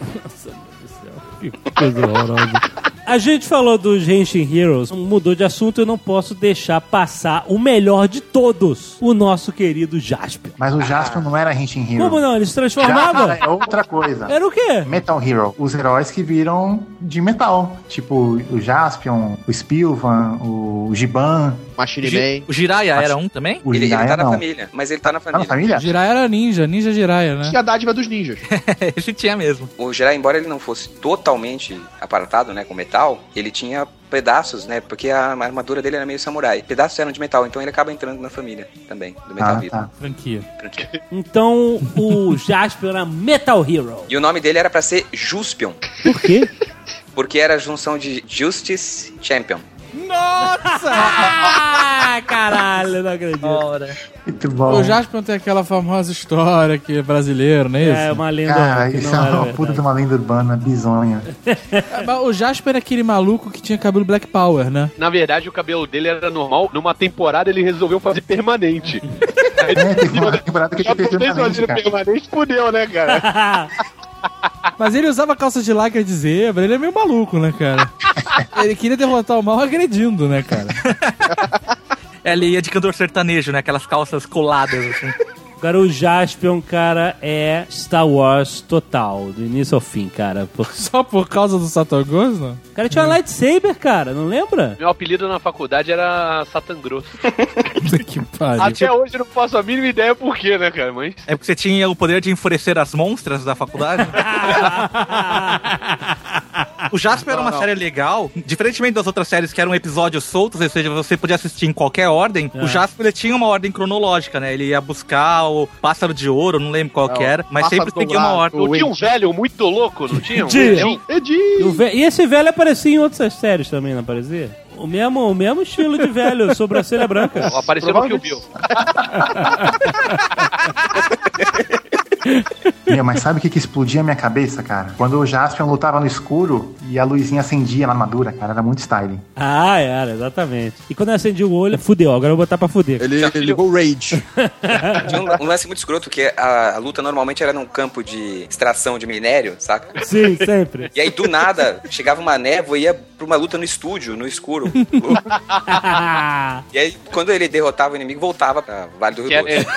Que coisa horrorosa. A gente falou dos Henshin Heroes, mudou de assunto, eu não posso deixar passar o melhor de todos, o nosso querido Jaspion. Mas o Jaspion não era Henshin Hero. Como não? Ele se transformava? Já é outra coisa. Era o quê? Metal Hero. Os heróis que viram de metal. Tipo o Jaspion, o Spilvan, o Giban. Machine Gi- Man. O Jiraiya era um também? O Ele, ele Jiraiya tá na não. família, mas ele tá na Tá na família. família? Jiraiya era ninja, ninja Jiraiya, né? E a dádiva dos ninjas. Ele tinha mesmo. O Jiraiya, embora ele não fosse totalmente aparatado, né, com metal, ele tinha pedaços, né, porque a armadura dele era meio samurai. Pedaços eram de metal, então ele acaba entrando na família também, do Metal Ah, Hero. tá. Franquia. Então, o Jaspion era Metal Hero. E o nome dele era pra ser Juspion, Por quê? porque era a junção de Justice Champion. Nossa! Ah, caralho, não acredito. Ora. Muito bom. O Jaspion tem aquela famosa história que é brasileiro, não é isso? É uma lenda Cara, que isso não é era uma puta de verdade. uma lenda urbana bizonha. É, mas o Jasper era aquele maluco que tinha cabelo Black Power, né? Na verdade, o cabelo dele era normal. Numa temporada, ele resolveu fazer permanente. É, teve uma temporada que ele fez permanente, cara. permanente, fudeu, né, cara? Mas ele usava calça de lycra de zebra, ele é meio maluco, né, cara? Ele queria derrotar o mal agredindo, né, cara? Ele ia de cantor sertanejo, né? Aquelas calças coladas, assim. Agora, o Jaspion, cara, é Star Wars total, do início ao fim, cara. Por- Só por causa do Satogoso, não? O cara tinha uma lightsaber, cara, não lembra? Meu apelido na faculdade era Satan Grosso. Que pariu. Até hoje eu não faço a mínima ideia por quê, né, cara? Mas... É porque você tinha o poder de enfurecer as monstras da faculdade? O Jasper era uma série legal, diferentemente das outras séries que eram episódios soltos, ou seja, você podia assistir em qualquer ordem. É. O Jasper ele tinha uma ordem cronológica, né? Ele ia buscar o Pássaro de Ouro, não lembro qual É, que era, mas Pássaro sempre seguia uma Dourado. ordem. Não tinha um velho muito louco, não tinha? Um Tinha. velho? E, o ve- e esse velho aparecia em outras séries também, não aparecia? O mesmo, o mesmo estilo de velho, sobrancelha branca. Apareceu no Kill Bill. Meu, mas sabe o que, que explodia a minha cabeça, cara? Quando o Jaspion lutava no escuro e a luzinha acendia na armadura, cara, era muito styling. Ah, era, exatamente. E quando eu acendi o olho, fudeu, agora eu vou botar pra fuder. Ele, ele ligou o Rage. Tinha um, um lance muito escroto, que a, a luta normalmente era num campo de extração de minério, saca? Sim, sempre. E aí, do nada, chegava uma névoa e ia pra uma luta no estúdio, no escuro. E aí, quando ele derrotava o inimigo, voltava pra Vale do Rio Que Doce. é-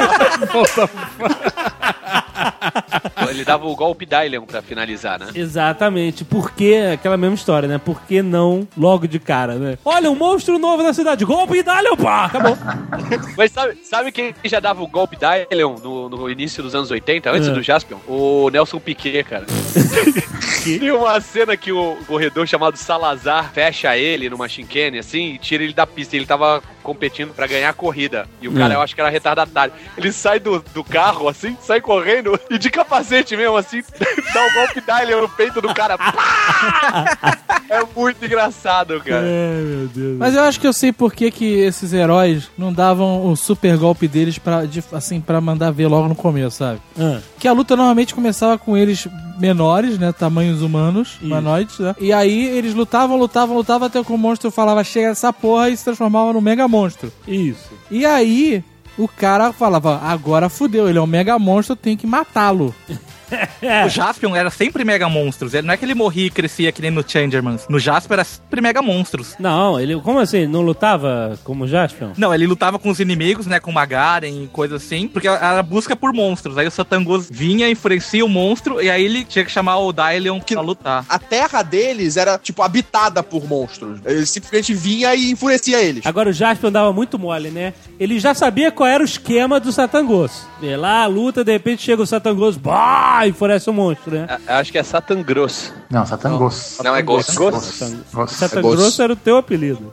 Ele dava o golpe Dylion pra finalizar, né? Exatamente, porque aquela mesma história, né? Por que não logo de cara, né? Olha, um monstro novo na cidade, golpe e dá-lhe, pá, acabou. Mas sabe, sabe quem já dava o golpe Dylion no, no início dos anos oitenta, antes É. do Jaspion? O Nelson Piquet, cara. Tem uma cena que o corredor chamado Salazar fecha ele numa chicane, assim, e tira ele da pista. Ele tava competindo pra ganhar a corrida. E o cara, É. eu acho que era retardatário. Ele sai do, do carro, assim, sai correndo, e de capacete mesmo, assim, dá o golpe Dylion no peito do cara. Pá! É muito engraçado, cara. É, meu Deus. Mas eu acho que eu sei por que, que esses heróis não davam o super golpe deles pra, de- assim, pra mandar ver logo no começo, sabe? Ah, Que a luta normalmente começava com eles menores, né? Tamanhos humanos, humanoides, né? E aí eles lutavam, lutavam, lutavam até que o monstro falava chega essa porra e se transformava no mega monstro. isso. E aí o cara falava, agora fudeu, ele é um mega monstro, eu tenho que matá-lo. O Jaspion era sempre mega monstros. Ele, não é que ele morria e crescia que nem no Changermans. No Jaspion era sempre mega monstros. Não, ele, como assim? Não lutava como Jaspion? Não, ele lutava com os inimigos, né? Com Magaren e coisa assim. Porque era busca por monstros. Aí o Satangos vinha, enfurecia o monstro. E aí ele tinha que chamar o Dylion pra lutar. A terra deles era, tipo, habitada por monstros. Ele simplesmente vinha e enfurecia eles. Agora o Jaspion dava muito mole, né? Ele já sabia qual era o esquema do Satangos. Vê lá, luta, de repente chega o Satangos, bah, enfurece o monstro, né? Eu acho que é Satangros. Não, Satangos. Não, é Ghost. Satangos era o teu apelido.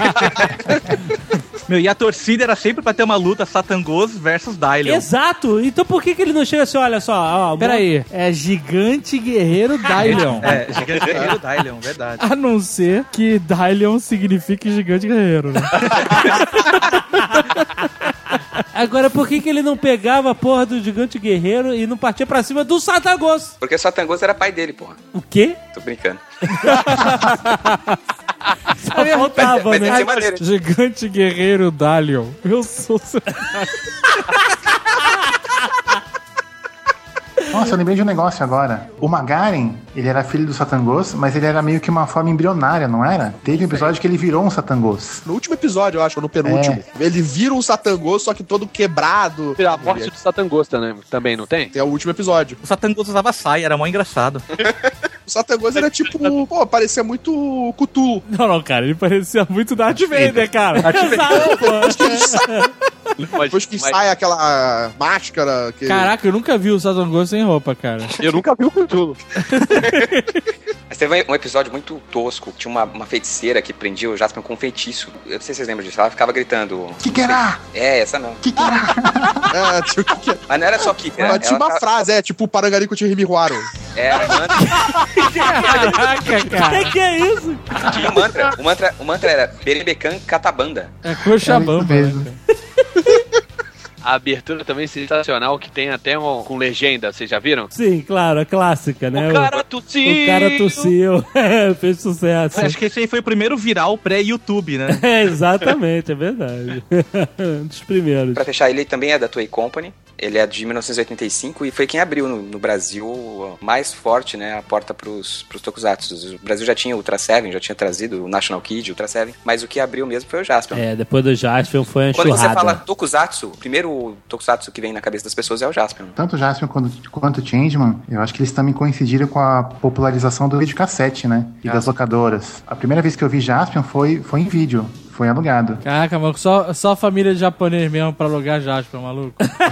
Meu, e a torcida era sempre pra ter uma luta Satangos versus Dylion. Exato! Então por que que ele não chega assim, olha só... Ó, Peraí, é Gigante Guerreiro Dylion. É, Gigante Guerreiro Dylion, verdade. A não ser que Dylion signifique Gigante Guerreiro, né? Agora, por que que ele não pegava a porra do Gigante Guerreiro e não partia pra cima do Satangos? Porque o Satangos era pai dele, porra. O quê? Tô brincando. Só faltava, Mas né? tem que ser maneiro. Gigante Guerreiro Dylion. Eu sou... Nossa, eu lembrei de um negócio agora. O Magaren, ele era filho do Satangos, mas ele era meio que uma forma embrionária, não era? Teve um episódio que ele virou um Satangos. No último episódio, eu acho, ou no penúltimo. É. Ele vira um Satangos, só que todo quebrado. A morte do Satangos também, também, não tem? Tem o último episódio. O Satangos usava saia, era mó engraçado. O Satangos era tipo... Pô, parecia muito Cthulhu. Não, não, cara, ele parecia muito Darth Vader, cara. Exato, pô. Depois que sai aquela máscara... Que... Caraca, eu nunca vi o Satangos sem roupa, cara. Eu nunca vi o Cthulhu. Mas teve um episódio muito tosco. Tinha uma, uma feiticeira que prendia o Jaspion com um feitiço. Eu não sei se vocês lembram disso. Ela ficava gritando... Que que era? É, essa não. Que que era? É, tipo, que... Mas não era só que... Ela tinha uma frase, é, tipo Parangarico de Himihuaro. É, o mantra. Caraca, cara. Que que é isso? Tinha o mantra. O mantra, o mantra era Berebecan Catabanda. É Cochabamba. É isso mesmo. A abertura também sensacional, que tem até um, com legenda, vocês já viram? Sim, claro, a clássica, né? O cara tossiu! O cara tossiu. Fez sucesso. Acho que esse aí foi o primeiro viral pré-YouTube, né? É, exatamente, é verdade. Um dos primeiros. Pra fechar, ele também é da Toei Company. Ele é de mil novecentos e oitenta e cinco e foi quem abriu no, no Brasil mais forte, né, a porta pros, pros tokusatsu. O Brasil já tinha o Ultra Seven, já tinha trazido o National Kid, o Ultra Seven, mas o que abriu mesmo foi o Jaspion. É, depois do Jaspion foi a Quando enxurrada. você fala tokusatsu, o primeiro tokusatsu que vem na cabeça das pessoas é o Jaspion. Tanto o Jaspion quanto, quanto o Changeman, eu acho que eles também coincidiram com a popularização do videocassete, né? E das locadoras. A primeira vez que eu vi Jaspion foi, foi em vídeo. Foi alugado. Caraca, mano, só, só a família de japonês mesmo pra alugar Jasper, maluco.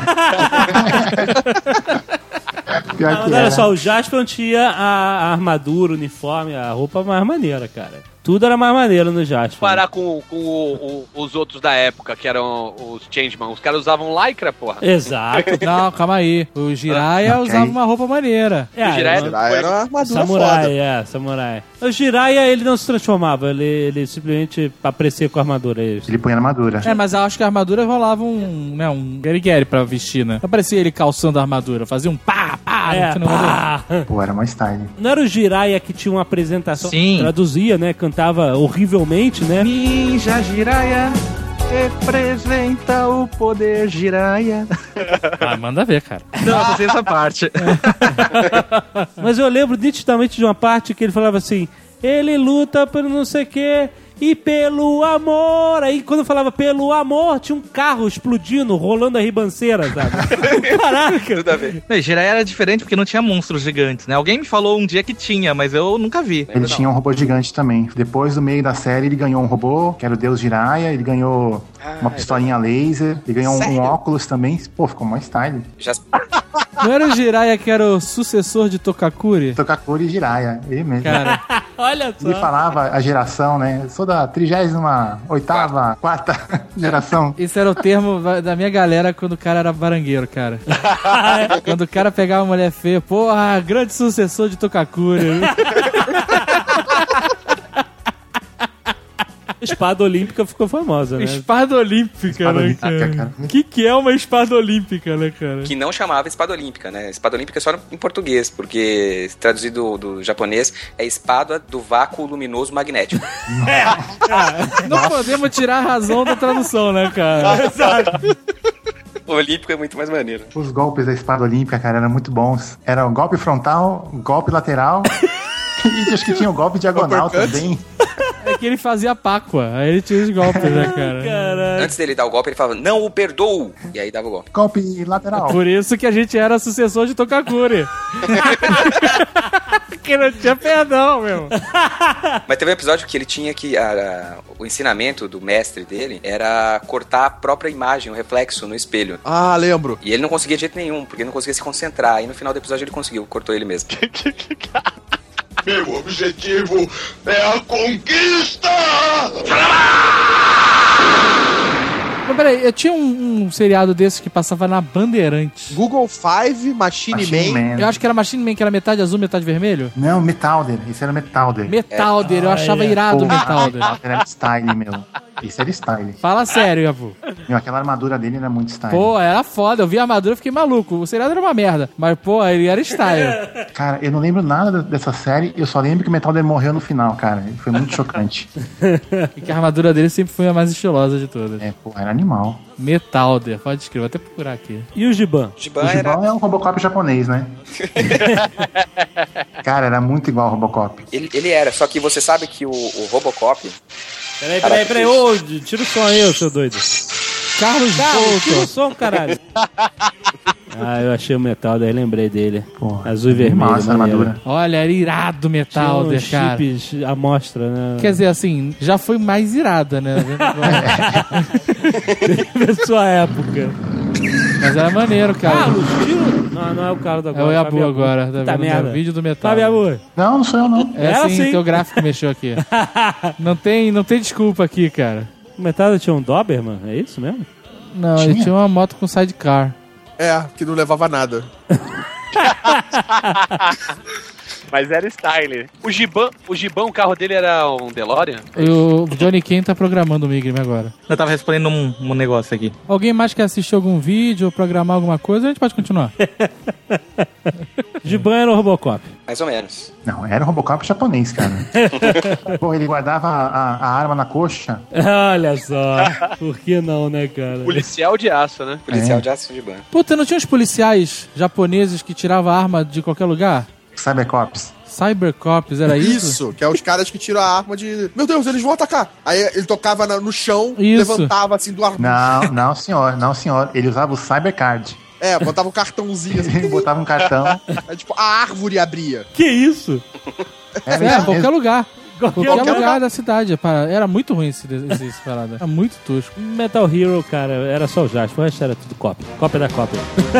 Pior Não, que olha era. só, o Jaspion tinha a, a armadura, o uniforme, a roupa mais maneira, cara. Tudo era mais maneiro no Jaspion. Parar com, com o- o- os outros da época, que eram os Changeman. Os caras usavam lycra, porra. Exato. Não, calma aí. O Jiraiya Ok. usava uma roupa maneira. É, O Jiraiya ele- Lá era uma armadura samurai, foda. é, samurai. O Jiraiya, ele não se transformava, ele, ele simplesmente aparecia com a armadura. Ele. Ele põe a armadura. É, mas eu acho que a armadura rolava um, né, um guerigueri pra vestir, né? Não parecia ele calçando a armadura, fazia um pá, pá, É, no final do- pá. Pô, era uma style. Não era o Jiraiya que tinha uma apresentação, Sim. traduzia, né, cantava horrivelmente, né? Ninja Jiraiya representa o poder Jiraiya. Ah, manda ver, cara. Não, eu só sei essa parte. Mas eu lembro nitidamente de uma parte que ele falava assim, ele luta pelo não sei o quê e pelo amor. Aí quando eu falava pelo amor, tinha um carro explodindo, rolando a ribanceira, sabe? Caraca! Tudo a ver. Não, Jiraiya era diferente porque não tinha monstros gigantes, né? Alguém me falou um dia que tinha, mas eu nunca vi. Ele tinha um robô gigante também. Depois, no meio da série, ele ganhou um robô, que era o Deus Jiraiya. Ele ganhou uma pistolinha laser. Ele ganhou um, um Sério? óculos também. Pô, ficou uma style. Já... Não era o Jiraiya que era o sucessor de Tokakuri? Tokakuri Jiraiya, ele mesmo. Cara, Olha Ele só. falava a geração, né? Eu sou da trigésima oitava, quarta geração. esse era o termo da minha galera quando o cara era barangueiro, cara. Quando o cara pegava uma mulher feia, porra, grande sucessor de Tokakuri. Espada olímpica ficou famosa, né? Espada olímpica, Espada né, olímpica, cara? cara. O que, que é uma espada olímpica, né, cara? Que não chamava espada olímpica, né? Espada olímpica é só em português, porque traduzido do, do japonês é espada do vácuo luminoso magnético. Não podemos tirar a razão da tradução, né, cara? O olímpico é muito mais maneiro. Os golpes da espada olímpica, cara, eram muito bons. Era o golpe frontal, golpe lateral e acho que tinha o golpe diagonal também. É que ele fazia Páqua, aí ele tinha os golpes, né, cara? Caralho. Antes dele dar o golpe, ele falava, não o perdoo. E aí dava o golpe. Golpe lateral. Por isso que a gente era sucessor de Tokaguri. Que não tinha perdão, meu. Mas teve um episódio que ele tinha que... A, a, o ensinamento do mestre dele era cortar a própria imagem, o reflexo no espelho. Ah, lembro. E ele não conseguia de jeito nenhum, porque ele não conseguia se concentrar. E no final do episódio ele conseguiu, cortou ele mesmo. Meu objetivo é a conquista! Mas peraí, eu tinha um, um seriado desse que passava na Bandeirantes. Google Five, Machine, Machine Man. Man. Eu acho que era Machine Man, que era metade azul, metade vermelho. Não, Metalder. Esse era Metalder. Metalder, eu Ah, achava é. irado Pô, o Metalder. Era style, meu. Isso era style. Fala sério, Yabu. Meu, aquela armadura dele era muito style. Pô, era foda. Eu vi a armadura e fiquei maluco. O seriado era uma merda. Mas, pô, ele era style. Cara, eu não lembro nada dessa série. Eu só lembro que o Metalder morreu no final, cara. Foi muito chocante. E que a armadura dele sempre foi a mais estilosa de todas. É, pô, era animal. Metalder, pode escrever, vou até procurar aqui. E o Giban? O Giban O era... Gibão é um Robocop japonês, né? Cara, era muito igual ao Robocop. Ele, ele era, só que você sabe que o, o Robocop... Peraí, peraí, peraí. Ô, tira o som aí, ô seu doido. Carlos Carlos, tira o Volto. som, caralho. Ah, eu achei o metal, daí lembrei dele. Pô, Azul e vermelho. massa a maneiro. armadura. Olha, era irado Metalder, Tinha uns cara. chips à mostra, né? Quer dizer, assim, já foi mais irada, né? Na sua época. Mas era maneiro, cara. Carlos, tira... Não, não é o Carlos É agora. o Yabu Fábio agora, tá Tá vendo? merda. O vídeo do Metal. Sabe, Yabu? Não, não sou eu, não. É É assim, assim. teu gráfico mexeu aqui. Não tem, não tem desculpa aqui, cara. O metal tinha um Doberman? É isso mesmo? Não, ele Tinha? tinha uma moto com sidecar. É, que não levava nada. Mas era style. O Giban, o Giban, o carro dele era um DeLorean? E o Johnny Ken tá programando o Migrim agora. Eu tava respondendo um, um negócio aqui. Alguém mais quer assistir algum vídeo ou programar alguma coisa? A gente pode continuar. Giban era o Robocop. Mais ou menos. Não, era o Robocop japonês, cara. Pô, ele guardava a, a- a arma na coxa. Olha só. Por que não, né, cara? Policial de aço, né? Policial É. de aço de ban. Puta, não tinha uns policiais japoneses que tiravam arma de qualquer lugar? Cybercops. Cybercops, era isso? Isso, que é os caras que tiram a arma de... Meu Deus, eles vão atacar. Aí ele tocava na- no chão, Isso. levantava assim do ar. Não, não, senhor. Não, senhor. Ele usava o Cybercard. É, botava um cartãozinho assim. Ele botava um cartão. Aí, tipo, a árvore abria. Que isso? É, É, mesmo. qualquer lugar. Qualquer, Qualquer lugar, lugar. da cidade. Para- Era muito ruim esse, esse, esse parada. Era muito tosco. Metal Hero, cara, era só o Jasper. O resto era tudo cópia. Cópia da cópia.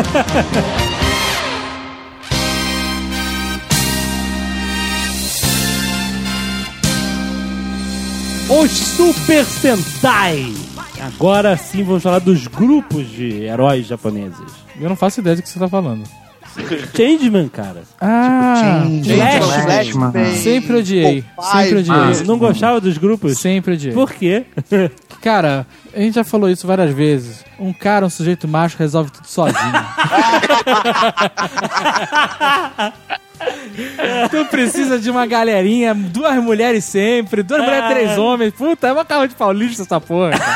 Os Super Sentai. Agora sim vamos falar dos grupos de heróis japoneses. Eu não faço ideia do que você tá falando. Changeman, cara. Ah, Change, Flash, Flash, Flash, mano. Flash. sempre odiei. Popeye, Sempre odiei. Ah, Não gostava dos grupos? Sempre odiei. Por quê? Cara, a gente já falou isso várias vezes. Um cara, um sujeito macho, resolve tudo sozinho. Tu precisa de uma galerinha, duas mulheres sempre, duas Ah. mulheres, três homens. Puta, é uma carro de paulista essa porra. cara.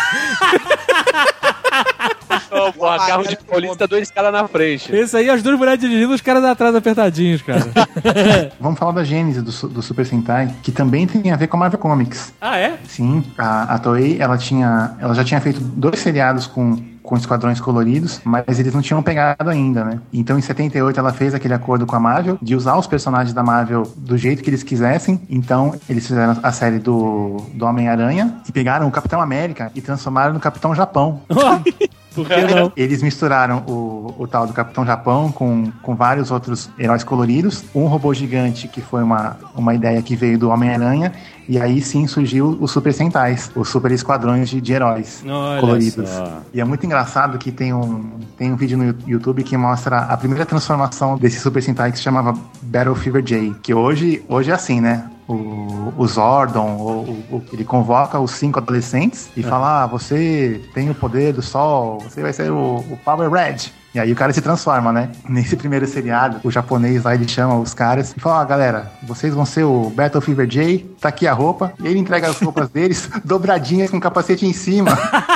Oh, porra, carro de paulista, dois caras na frente. Esse aí, as duas mulheres dirigindo, os caras atrás apertadinhos, cara. Vamos falar da gênese do, su- do Super Sentai, que também tem a ver com a Marvel Comics. Ah, é? Sim, a, a Toei, ela, tinha, ela já tinha feito dois seriados com, com esquadrões coloridos, mas eles não tinham pegado ainda, né? Então, em setenta e oito, ela fez aquele acordo com a Marvel de usar os personagens da Marvel do jeito que eles quisessem. Então, eles fizeram a série do, do Homem-Aranha e pegaram o Capitão América e transformaram no Capitão Japão. Por que não? Eles misturaram o, o tal do Capitão Japão com, com vários outros heróis coloridos. Um robô gigante, que foi uma, uma ideia que veio do Homem-Aranha. E aí sim surgiu os Super Sentais, os super esquadrões de, de heróis Olha coloridos. só. E é muito engraçado que tem um, tem um vídeo no YouTube que mostra a primeira transformação desse Super Sentai que se chamava Battle Fever J. Que hoje, hoje é assim, né? O, o Zordon, o, o- ele convoca os cinco adolescentes e fala: ah, você tem o poder do sol, você vai ser o, o Power Red. E aí o cara se transforma, né? Nesse primeiro seriado, o japonês lá, ele chama os caras e fala, ó, oh, galera, vocês vão ser o Battle Fever J, tá aqui a roupa. E ele entrega as roupas deles, dobradinhas com capacete em cima.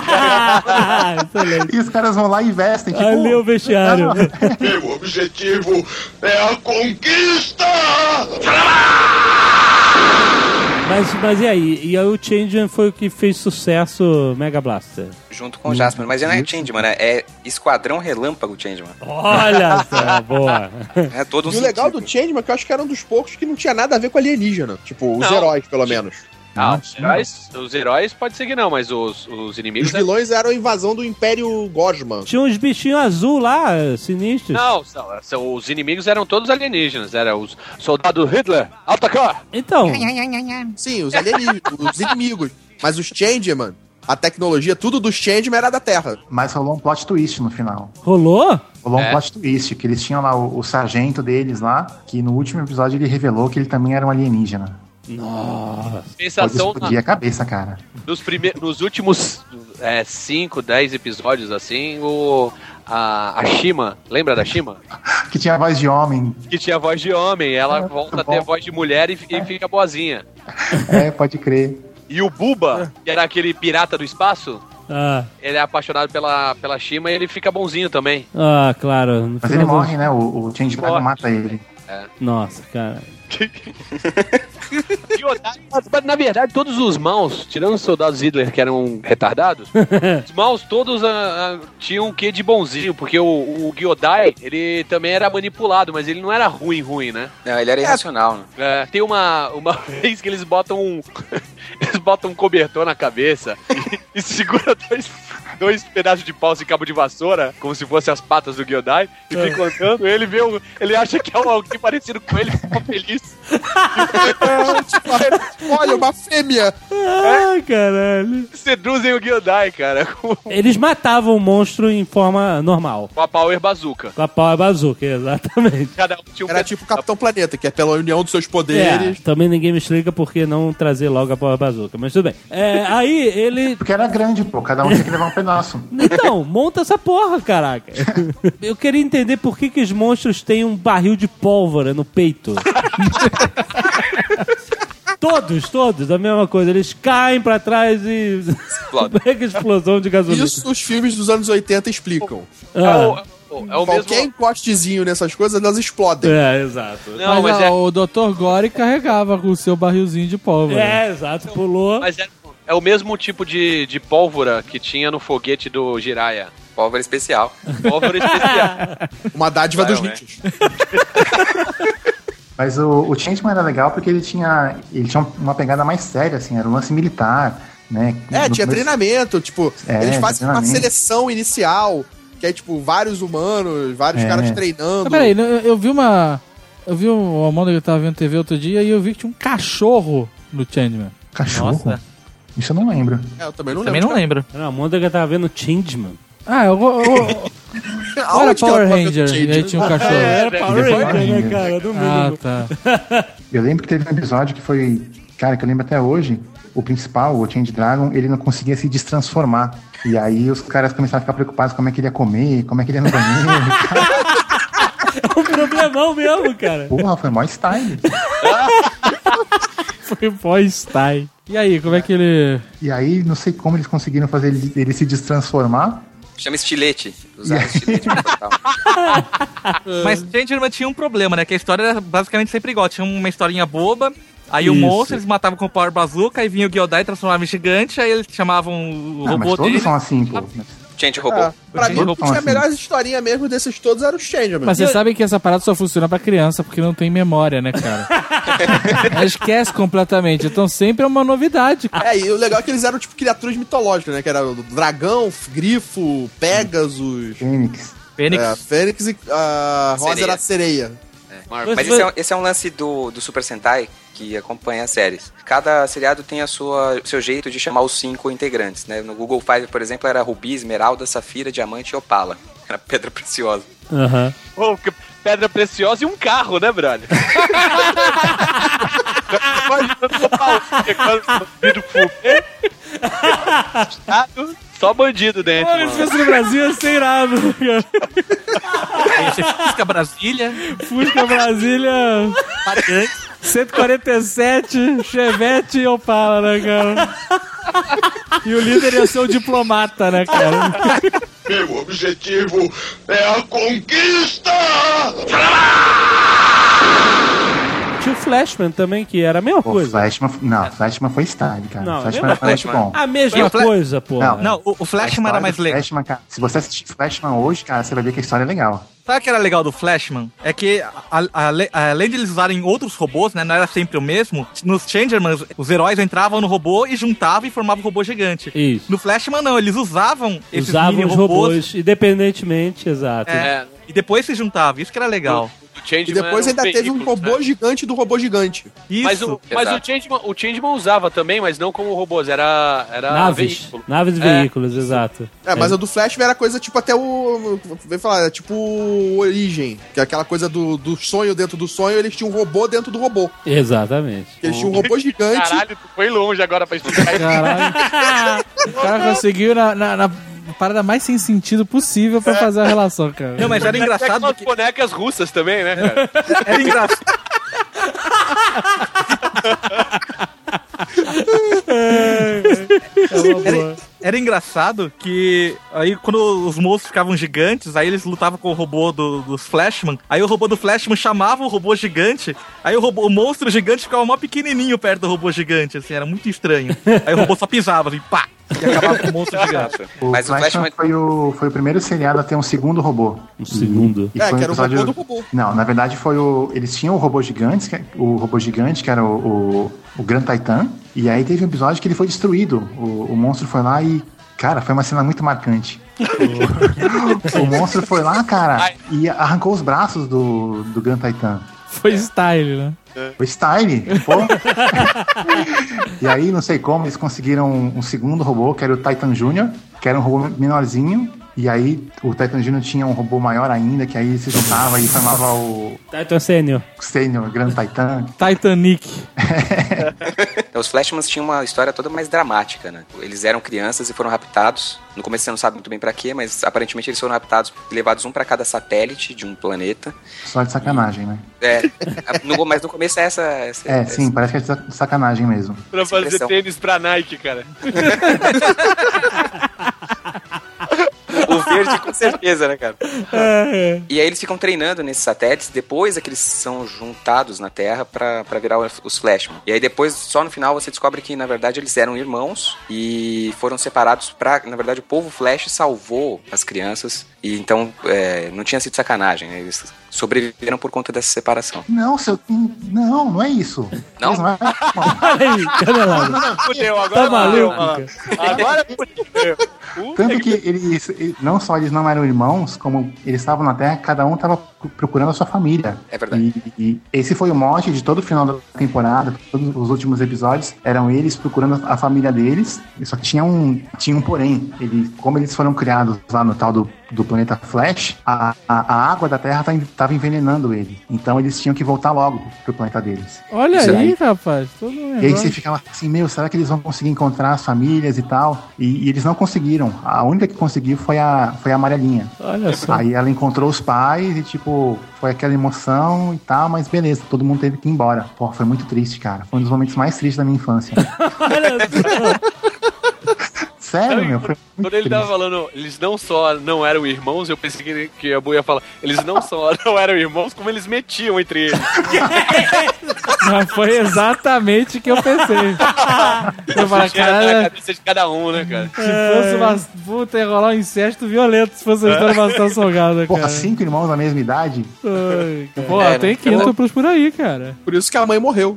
E os caras vão lá e vestem. Tipo, ali o vestiário. Meu objetivo é a conquista! Mas, mas e aí? E aí o Changeman foi o que fez sucesso Mega Blaster. Junto com o Jasper. Mas não é Changeman, né? É Esquadrão Relâmpago Changeman. Olha só, boa. É todo um E o legal sentido. do Changeman é que eu acho que era um dos poucos que não tinha nada a ver com alienígena. Tipo, os Não. heróis, pelo menos. Ah, os heróis, os heróis pode ser que não, mas os, os inimigos... Os vilões eram a invasão do Império Gosman. Tinha uns bichinhos azul lá, sinistros. Não, são, são, os inimigos eram todos alienígenas. Era os soldados Hitler, atacar! Então, Sim, os alienígenas, os inimigos. Mas os Changeman, a tecnologia, tudo dos Changeman era da Terra. Mas rolou um plot twist no final. rolou? Rolou É. um plot twist, que eles tinham lá o, o sargento deles lá, que no último episódio ele revelou que ele também era um alienígena. Nossa. Pode Sensação explodir a cabeça, cara. nos, prime... nos últimos cinco, dez episódios, assim, o... a, a Shima, lembra da Shima? Que tinha voz de homem. Que tinha voz de homem, ela É, volta a bom. ter voz de mulher e, e fica boazinha. É, pode crer. E o Buba, que era aquele pirata do espaço, Ah, ele é apaixonado pela, pela Shima e ele fica bonzinho também. ah, claro. No Mas final ele do- morre, né? O, o Change Morre. mata ele. Nossa, cara. Giodai, mas, mas, na verdade, todos os maus, tirando os soldados Hitler que eram retardados, os maus todos ah, ah, tinham um quê de bonzinho, porque o, o Giodai, ele também era manipulado, mas ele não era ruim, ruim, né? Não, ele era irracional, né? É, tem uma, uma vez que eles botam um. Eles botam um cobertor na cabeça e, e segura dois, dois pedaços de pau e cabo de vassoura, como se fossem as patas do Giodai, e fica andando. Ele vê um, ele acha que é alguém parecido com ele e fica feliz. Olha, uma fêmea! Ai, caralho. Seduzem o Giodai, cara, com, Eles matavam o monstro em forma normal. com a Power Bazooka. Com a Power Bazooka, exatamente. Cada um tinha um Era peda- tipo o Capitão Planeta, que é pela união dos seus É, poderes. também ninguém me explica por que não trazer logo a Power Bazooka, mas tudo bem. É, aí ele... Porque era grande, pô. Cada um tinha que levar um pedaço. Então, monta essa porra, caraca. Eu queria entender por que, que os monstros têm um barril de pólvora no peito. Todos, todos, a mesma coisa. Eles caem pra trás e... Explode. Mega explosão de gasolina. Isso os filmes dos anos oitenta explicam. É Ah, o, é o Qualquer mesmo. encostezinho nessas coisas, elas explodem. é, exato. Não, mas mas ah, é. o doutor Gore carregava com o seu barrilzinho de pólvora. É, exato, pulou. Mas é, é o mesmo tipo de, de pólvora que tinha no foguete do Jiraiya. Pólvora especial. Pólvora especial. Uma dádiva Vai, dos ué. ninjas. Mas o, o Changeman era legal porque ele tinha, ele tinha uma pegada mais séria, assim. Era um lance militar, né? É, No tinha começo- treinamento, tipo, É, eles fazem uma treinamento. seleção inicial, que é tipo vários humanos, vários É. caras treinando. Ah, peraí, eu, eu vi uma. Eu vi o Amanda que eu tava vendo T V outro dia e eu vi que tinha um cachorro no Changeman. Cachorro? Nossa. Isso eu não lembro. É, eu também não Também lembro. não lembro. Não, a Mônica tava vendo Changeman. Ah, eu. eu, eu olha Aonde que ela Power tava vendo Ranger, Change? e aí tinha um cachorro. Era Power Power Ranger, né, Ranger. cara? No Ah, mínimo. tá. Eu lembro que teve um episódio que foi... Cara, que eu lembro até hoje. O principal, o Change Dragon, ele não conseguia se destransformar. E aí os caras começaram a ficar preocupados como é que ele ia comer, como é que ele ia no banheiro. É um problemão mesmo, cara. Porra, foi mó style. Foi boy style. E aí, como é que ele. E aí, não sei como eles conseguiram fazer ele, ele se destransformar. Chama estilete. Usava estilete pra cortar. Mas Changeman tinha um problema, né? Que a história era basicamente sempre igual. Tinha uma historinha boba. Aí o Isso. monstro eles matavam com o Power Bazooka, aí vinha o Giodai, transformava em gigante, aí eles chamavam o Ah, mas robô todos dele. são assim, pô. Change robô. É, pra Change mim, robô, tinha a assim. melhor historinha mesmo desses todos era o Changeman. Mas vocês sabem que essa parada só funciona pra criança porque não tem memória, né, cara? Ela esquece completamente. Então sempre é uma novidade. É, e o legal é que eles eram tipo criaturas mitológicas, né? Que era o dragão, grifo, Pegasus, Fênix. Fênix. é, Fênix e a Rosa Sereia. era a sereia. Marvel. Mas esse é, um- esse é um lance do, do Super Sentai que acompanha as séries. Cada seriado tem a sua seu jeito de chamar os cinco integrantes, né? No Google Five, por exemplo, era Rubi, Esmeralda, Safira, Diamante e Opala. Era pedra preciosa. Aham. Pô, que pedra preciosa e um carro, né, brother? Imaginando o pau. Vidro fumê. só bandido dentro. Olha, se fosse no Brasil ia ser irado, cara. Esse Fusca Brasília. Fusca Brasília cento e quarenta e sete, Chevette e Opala, né, cara? E o líder ia ser o diplomata, né, cara? Meu objetivo é a conquista! Tinha o Flashman também, que era a mesma Pô, coisa. Flashman, não, Flashman foi style, cara. Não, Flashman foi muito bom. A mesma Fla- coisa, pô. Não, Não, o, o Flashman era mais legal. Flashman, cara, se você assistir Flashman hoje, cara, você vai ver que a história é legal. Sabe o que era legal do Flashman? É que, a- a- a- além de eles usarem outros robôs, né? Não era sempre o mesmo. Nos Changermans, os heróis entravam no robô e juntavam e formavam um robô gigante. Isso. No Flashman, não. Eles usavam esses Usavam mini os robôs, independentemente, exato. É, e depois se juntavam. Isso que era legal. E depois ainda teve um robô gigante do robô gigante. Isso. Mas, o, mas o, Changeman, o Changeman usava também, mas não como robôs, era, era Naves. veículo. Naves e É. veículos, exato. É, mas a do Flash era coisa tipo até o... Vem falar, era tipo o Origem. Que é aquela coisa do, do sonho dentro do sonho, eles tinham um robô dentro do robô. Exatamente. Eles tinham um robô gigante. Caralho, tu foi longe agora pra explicar isso. Caralho. O cara conseguiu na, na, na parada mais sem sentido possível pra fazer a relação, cara. Não, mas era engraçado As que... bonecas russas também, né, cara? Era engraçado. Era, era engraçado que aí quando os monstros ficavam gigantes, aí eles lutavam com o robô do, dos Flashman, aí o robô do Flashman chamava o robô gigante, aí o, robô, o monstro gigante ficava mó pequenininho perto do robô gigante, assim, era muito estranho. Aí o robô só pisava, assim, pá, e acabava com o monstro gigante. O Mas o Flashman Flashman- foi, o, foi o primeiro seriado a ter um segundo robô. O segundo. E É, foi um que era o episódio- robô do robô. Não, na verdade foi o. Eles tinham o robô gigante, que- o robô gigante, que era o, o, o Grand Titan. E aí teve um episódio que ele foi destruído. O, o monstro foi lá e. Cara, foi uma cena muito marcante. O, o monstro foi lá, cara, e arrancou os braços do, do Grand Titan. Foi style, né? Foi style, pô. E aí, não sei como, eles conseguiram um, um segundo robô, que era o Titan Júnior, que era um robô menorzinho. E aí, o Titan Júnior tinha um robô maior ainda, que aí se juntava e formava o Titan Sênior. Senior, Grand Titan. Titanic. Os Flashmans tinham uma história toda mais dramática, né? Eles eram crianças e foram raptados. No começo você não sabe muito bem pra quê, mas aparentemente eles foram raptados e levados um pra cada satélite de um planeta. Só de sacanagem, né? É, no, mas no começo é essa... essa É, essa- sim, parece que é de sacanagem mesmo. Pra fazer Expressão. tênis pra Nike, cara. O verde com certeza, né, cara? E aí eles ficam treinando nesses satélites, depois é que eles são juntados na Terra pra, pra virar os Flashman. E aí depois, só no final, você descobre que, na verdade, eles eram irmãos e foram separados pra... Na verdade, o povo Flash salvou as crianças e então é, não tinha sido sacanagem, né? Eles sobreviveram por conta dessa separação. Não, seu. Não, não é isso. Não? Eles não é. Olha aí, canelada. Fudeu, agora Tá maluco, fudeu. Agora fudeu. Puta Tanto que que eles, eles- não só eles não eram irmãos, como eles estavam na Terra, cada um estava procurando a sua família. É verdade. E, e esse foi o mote de todo o final da temporada, todos os últimos episódios, eram eles procurando a família deles, só que tinha um, tinha um porém. Eles, como eles foram criados lá no tal do, do planeta Flash, a, a, a água da Terra estava envenenando eles. Então eles tinham que voltar logo pro planeta deles. Olha Isso aí, aí. rapaz. Todo um E aí negócio. você ficava assim, meu, será que eles vão conseguir encontrar as famílias e tal? E, e eles não conseguiram. A única que conseguiu foi a, foi a amarelinha. Olha só. Aí ela encontrou os pais e, tipo, foi aquela emoção e tal, mas beleza, todo mundo teve que ir embora. Pô, foi muito triste, cara. Foi um dos momentos mais tristes da minha infância. Olha só. Sério, meu? Foi muito Quando ele tava triste. falando, eles não só não eram irmãos, eu pensei que, que a Bu ia falar, eles não só não eram irmãos, como eles metiam entre eles. Mas foi exatamente o que eu pensei. Eu falei, Tinha na cara, cabeça de cada um, né, cara? se fosse uma. Puta, ia rolar um incesto violento se fosse a história de uma Maçã Salgada, Porra, cara. cinco irmãos da mesma idade? Ai, Pô, É, tem né? quíntuplos por aí, cara. Por isso que a mãe morreu.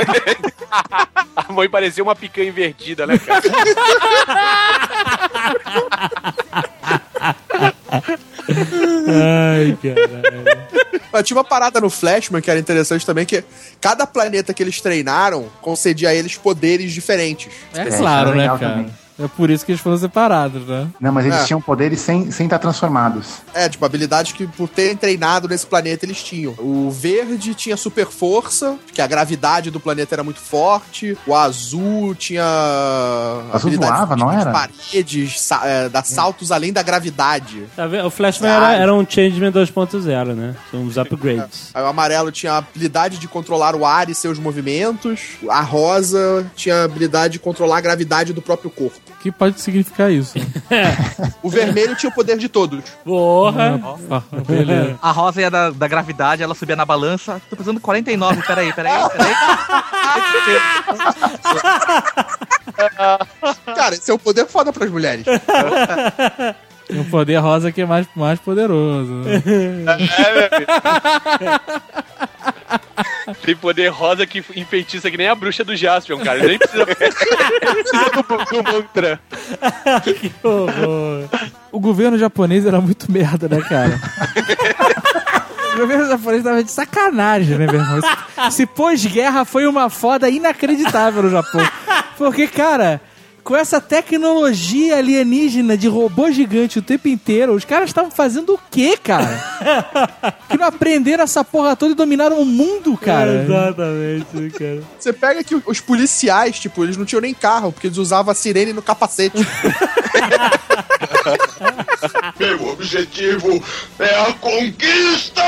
A mãe parecia uma picanha invertida, né, cara? Ai, caralho. Mas tinha uma parada no Flashman que era interessante também, que cada planeta que eles treinaram concedia a eles poderes diferentes. É É, claro, isso né, legal cara? também. É por isso que eles foram separados, né? Não, mas eles É. tinham poderes sem sem estar transformados. É, tipo, habilidades que por terem treinado nesse planeta eles tinham. O verde tinha super força, porque a gravidade do planeta era muito forte. O azul tinha... Azul habilidade voava, de- não de era? paredes, sa- é, dar saltos além da gravidade. Tá vendo? O Flashman era, era um Changeman dois ponto zero, né? São uns upgrades. Aí o amarelo tinha a habilidade de controlar o ar e seus movimentos. A rosa tinha a habilidade de controlar a gravidade do próprio corpo. O que pode significar isso? O vermelho tinha o poder de todos. Porra! Ah, beleza. A rosa ia da, da gravidade, ela subia na balança. Tô pesando quarenta e nove, peraí, peraí, peraí. Cara, esse é um poder foda pras mulheres. Tem um poder rosa que é mais, mais poderoso. Tem poder rosa que enfeitiça que nem a bruxa do Jaspion, cara. Ele nem precisa, precisa do, do mantra. Que horror. O governo japonês era muito merda, né, cara? O governo japonês tava de sacanagem, né, meu irmão? Esse, esse pós-guerra foi uma foda inacreditável no Japão. Porque, cara, com essa tecnologia alienígena de robô gigante o tempo inteiro, os caras estavam fazendo o quê, cara? Que não aprenderam essa porra toda e dominaram o mundo, cara. Exatamente, cara. Você pega que os policiais, tipo, eles não tinham nem carro, porque eles usavam a sirene no capacete. Meu objetivo é a conquista!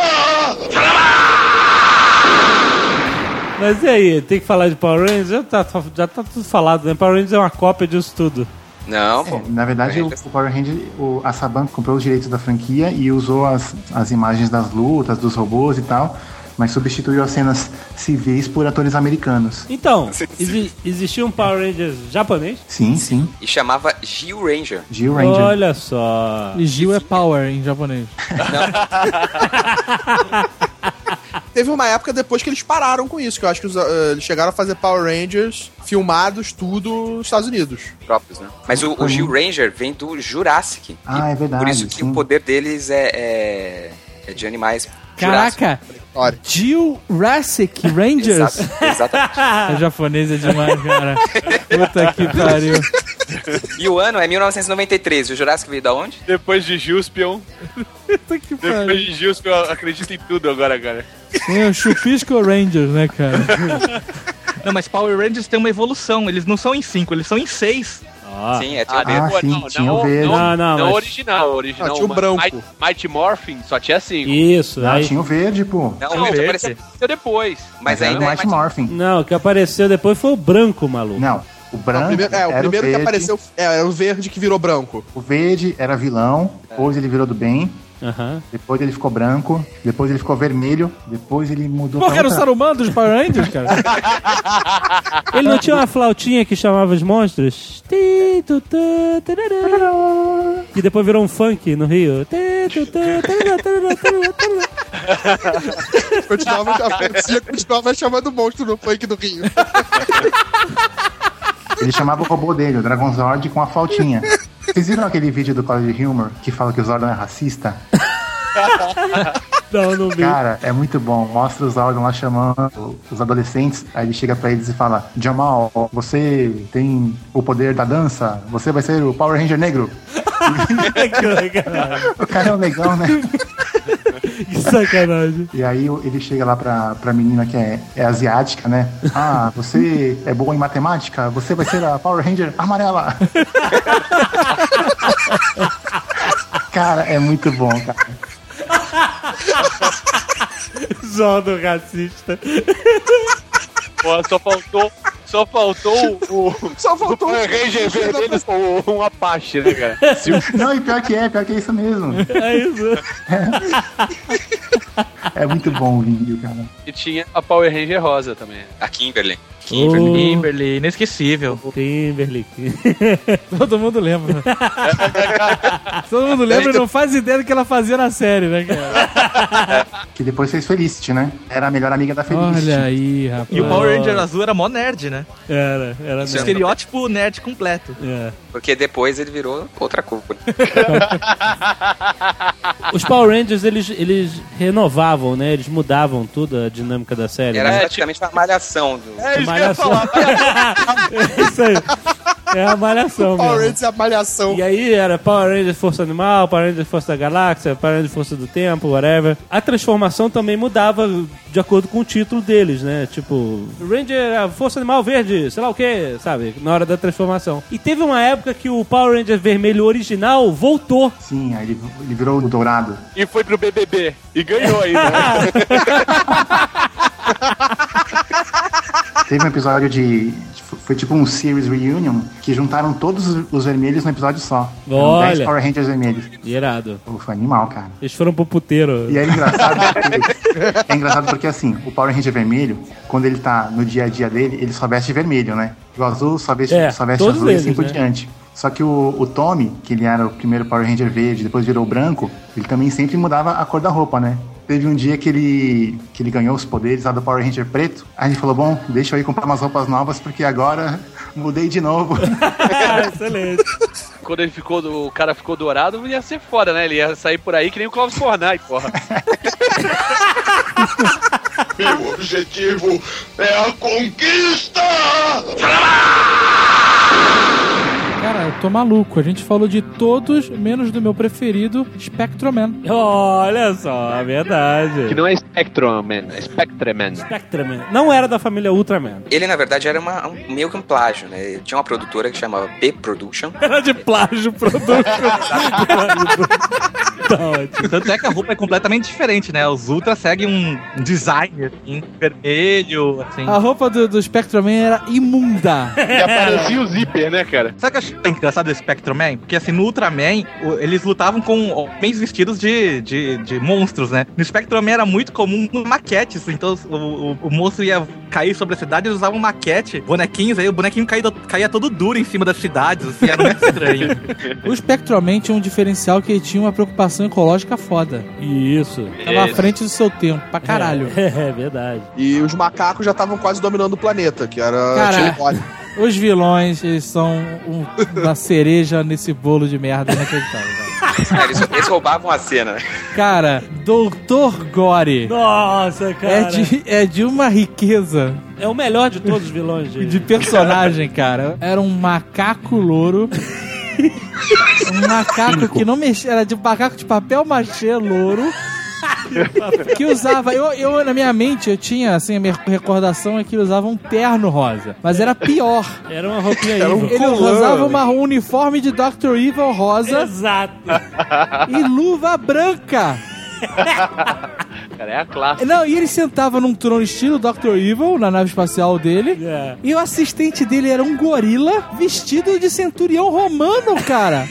Mas e aí, tem que falar de Power Rangers? Já tá, já tá tudo falado, né? Power Rangers é uma cópia disso tudo. Não, pô. É, na verdade, o, o Power Ranger, o, a Saban comprou os direitos da franquia e usou as, as imagens das lutas, dos robôs e tal, mas substituiu as cenas civis por atores americanos. Então, exi- existia um Power Rangers japonês? Sim, sim. E chamava Gil Ranger. Gil Ranger. Olha só. E Gil é power em japonês. Teve uma época depois que eles pararam com isso, que eu acho que os, uh, eles chegaram a fazer Power Rangers filmados, tudo nos Estados Unidos. Próprios, né? Mas o, o Gil Ranger vem do Jurassic. Ah, E é verdade, Por isso que sim. o poder deles é, é, é de animais. Caraca! Olha, Jurassic Rangers? Exato, exatamente. A japonês é demais, cara. Puta que pariu. E o ano é mil novecentos e noventa e três. E o Jurassic veio da onde? Depois de Juspion. Puta que Depois pariu. de Juspion, eu acredito em tudo agora, cara. Tem o Chupisco Rangers, né, cara? Não, mas Power Rangers tem uma evolução. Eles não são em cinco, eles são em seis. Ah. Sim, é Ah, tipo... Ah, depois, sim, não, tinha não, o verde. Não, Não, não, não mas- original, original. Ah, tinha o mas branco. Mighty, Mighty Morphin só tinha cinco. Isso, Ah, aí... tinha o verde, pô. Não, Não, o ele verde. apareceu depois. Mas era ainda o é Mighty mais... Morphin. Não, o que apareceu depois foi o branco, maluco. Não, o branco o primeiro, é, o era primeiro o que verde, apareceu é, era o verde que virou branco. O verde era vilão, depois ele virou do bem, Aham. depois ele ficou branco, depois ele ficou vermelho, depois ele mudou Pô, que era o outra- Saruman dos Power Rangers, cara? Ele não tinha uma flautinha que chamava os monstros? Ti, tu, tu, tarará. Que depois virou um funk no Rio. Ti, tu, tu, tarará, tarará, tarará, tarará. Continuava, a polícia continuava chamando monstro no funk do Rio. Ele chamava o robô dele, o Dragon Zord, com a flautinha. Vocês viram aquele vídeo do College Humor que fala que o Zordon é racista? Não, não vi. Cara, é muito bom. Mostra o Zordon lá chamando os adolescentes, aí ele chega pra eles e fala: Jamal, você tem o poder da dança, você vai ser o Power Ranger negro. Que legal. O cara é um negão, né? Que sacanagem. E aí ele chega lá pra, pra menina que é, é asiática, né? Ah, você é boa em matemática? Você vai ser a Power Ranger amarela. Cara, é muito bom, cara. Zodo racista. Pô, só faltou, só faltou o, Só faltou o um Ranger vermelho com um Apache, né, cara? Se o- Não, e pior que é, pior que é isso mesmo. É isso. É muito bom o vídeo, cara. E tinha a Power Ranger rosa também. A Kimberly. Kimberly. Kimberly, inesquecível. Timberlake. Todo mundo lembra. Todo mundo lembra e não faz ideia do que ela fazia na série, né, cara? Que depois fez Felicity, né? Era a melhor amiga da Felicity. Olha aí, rapaz. E o Power Ranger azul era mó nerd, né? Era, era mesmo. Estereótipo nerd completo. É. Porque depois ele virou outra cor. Os Power Rangers, eles, eles renovavam, né? Eles mudavam tudo a dinâmica da série. Era né? praticamente uma malhação. Do... É isso que eu ia Malhação. falar. É isso aí. É a malhação Power mesmo. Rangers é a malhação. E aí era Power Rangers Força Animal, Power Rangers Força da Galáxia, Power Rangers Força do Tempo, whatever. A transformação também mudava de acordo com o título deles, né? Tipo, Ranger, a Força Animal Verde, sei lá o que, sabe? Na hora da transformação. E teve uma época que o Power Ranger Vermelho original voltou. Sim, aí ele, ele virou o dourado. E foi pro B B B. E ganhou ainda. Teve um episódio de... Foi tipo um series reunion que juntaram todos os vermelhos num episódio só. Olha. dez Power Rangers vermelhos. Irado. Pô, foi animal, cara. Eles foram pro puteiro. E é engraçado porque, é engraçado porque assim, o Power Ranger vermelho, quando ele tá no dia a dia dele, ele só veste vermelho, né? O azul só veste, É, só veste todos azul eles, e assim por né? diante. Só que o, o Tommy, que ele era o primeiro Power Ranger verde, depois virou branco, ele também sempre mudava a cor da roupa, né? Teve um dia que ele, que ele ganhou os poderes lá do Power Ranger preto. Aí a gente falou, bom, deixa eu ir comprar umas roupas novas, porque agora mudei de novo. Excelente. Quando ele ficou, do- o cara ficou dourado, ia ser foda, né? Ele ia sair por aí que nem o Clóvis Bornai, porra. Meu objetivo é a conquista! Cara, eu tô maluco. A gente falou de todos, menos do meu preferido, Spectroman. Olha só, é verdade. Que não é Spectroman, é Spectreman. Spectreman. Não era da família Ultraman. Ele, na verdade, era uma, um, meio que um plágio, né? Ele tinha uma produtora que chamava B-Production. Era de plágio produto. Tá ótimo. Tanto é que a roupa é completamente diferente, né? Os Ultra seguem um design, assim, vermelho, assim. A roupa do, do Spectroman era imunda. E aparecia o zíper, né, cara? Sabe o que eu acho engraçado do Spectroman? Porque assim, no Ultraman, o- eles lutavam com homens vestidos de, de, de monstros, né? No Spectroman era muito comum maquetes, então o, o, o monstro ia cair sobre a cidade, eles usavam maquete, bonequinhos, aí o bonequinho caía, caía todo duro em cima das cidades, assim, era muito estranho. O Spectroman tinha um diferencial que ele tinha uma preocupação ecológica foda. Isso. Tava à frente do seu tempo, pra caralho. É, é verdade. E os macacos já estavam quase dominando o planeta, que era Cara, Chile Cole. Os vilões, eles são um- uma cereja nesse bolo de merda inacreditável, cara. É, eles, eles roubavam a cena. Cara, doutor Gore Nossa, cara. é de, é de uma riqueza É o melhor de todos os vilões. De... de personagem, cara. Era um macaco louro. Um macaco que não mexia, era de macaco de papel machê louro. Que usava, eu, eu na minha mente eu tinha assim, a minha recordação é que ele usava um terno rosa, mas era pior. Era uma roupinha Era um evil. Ele colã. usava uma, um uniforme de doutor Evil rosa Exato. e luva branca. Cara, é a classe. Não, e ele sentava num trono estilo doutor Evil na nave espacial dele. É. E o assistente dele era um gorila vestido de centurião romano, cara.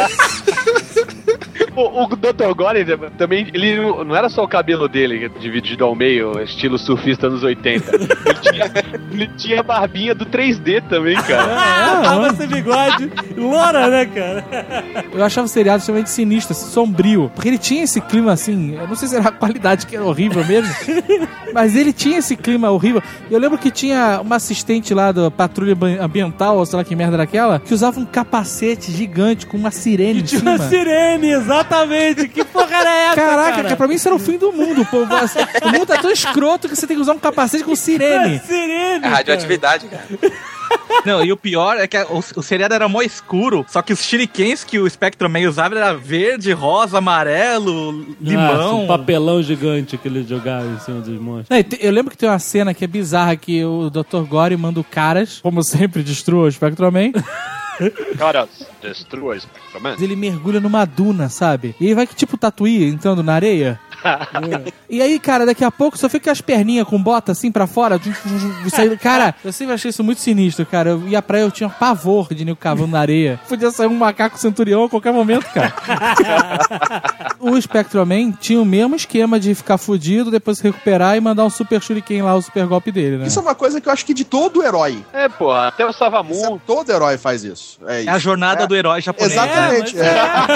O, o doutor Gore também, ele não não era só o cabelo dele dividido ao meio, estilo surfista anos oitenta. Ele tinha, ele tinha a barbinha do três D também, cara. Ah, tava sem bigode. Loura, né, cara? Eu achava o seriado extremamente sinistro, assim, sombrio. Porque ele tinha esse clima assim, eu não sei se era a qualidade que era horrível mesmo, mas ele tinha esse clima horrível. Eu lembro que tinha uma assistente lá da patrulha ambiental, ou sei lá que merda era aquela, que usava um capacete gigante com uma sirene em Tinha cima. uma sirene, exatamente. Que porra era essa, Caraca, cara? que pra mim isso era o fim do mundo, pô. O mundo tá tão escroto que você tem que usar um capacete com sirene. Sirene, É radioatividade, cara. Não, e o pior é que a- o, o seriado era mó escuro, só que os shurikens que o Spectroman usava era verde, rosa, amarelo, Nossa, limão. um papelão gigante que ele jogava em cima dos monstros. Não, e te- eu lembro que tem uma cena que é bizarra, que o doutor Gore manda o Caras, como sempre, destrua o Spectroman. Caras, destrua Spectroman. Ele mergulha numa duna, sabe? E ele vai que tipo tatuí entrando na areia. E aí, cara, daqui a pouco só fica as perninhas com bota assim pra fora. Saindo. Cara, eu sempre achei isso muito sinistro, cara. Eu ia pra aí, eu tinha pavor de nego cavando na areia. Podia sair um macaco centurião a qualquer momento, cara. O Spectroman tinha o mesmo esquema de ficar fudido, depois se recuperar e mandar um super shuriken lá, o super golpe dele, né? Isso é uma coisa que eu acho que de todo herói. É, porra, até o Isso Savamun. é- todo herói faz isso. É, isso. É a jornada É. do herói japonês. Exatamente. É,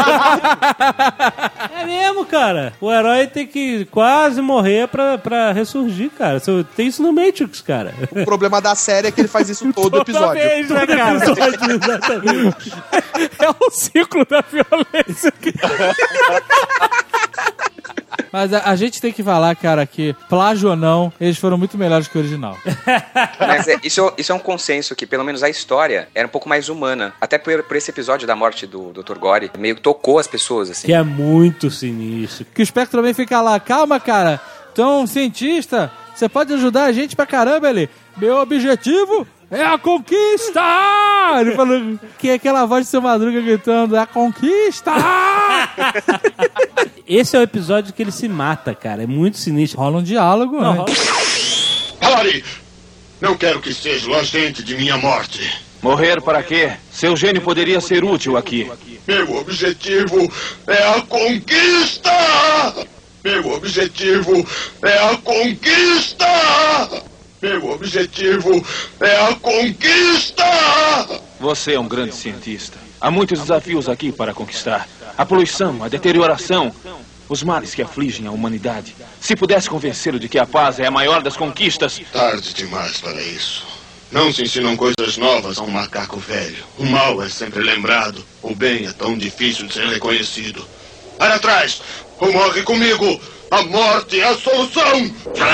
É. É mesmo, cara. O herói tem que quase morrer pra, pra ressurgir, cara. Tem isso no Matrix, cara. O problema da série é que ele faz isso todo episódio. Toda vez, né, cara? Episódio, exatamente. É o ciclo da violência. Mas a, a gente tem que falar, cara, que plágio ou não, eles foram muito melhores que o original. Mas é, isso, isso é um consenso que, pelo menos a história, era um pouco mais humana. Até por, por esse episódio da morte do doutor Gore, meio que tocou as pessoas, assim. Que é muito sinistro. Que o Spectre também fica lá, calma, cara, tu é um cientista, você pode ajudar a gente pra caramba, ele. Meu objetivo é a conquista! Ele falou que é aquela voz de Seu Madruga gritando, a conquista! Esse é o episódio que ele se mata, cara. É muito sinistro. Rola um diálogo, Não, né? rola... Pare! Não quero que seja o agente de minha morte. Morrer para quê? Seu gênio poderia ser útil aqui. Meu objetivo é a conquista! Meu objetivo é a conquista! Meu objetivo é a conquista! Você é um grande cientista. Há muitos desafios aqui para conquistar. A poluição, a deterioração, os males que afligem a humanidade. Se pudesse convencê-lo de que a paz é a maior das conquistas... Tarde demais para isso. Não se ensinam coisas novas a um macaco velho. O mal é sempre lembrado. O bem é tão difícil de ser reconhecido. Para trás! Ou morre comigo! A morte é a solução!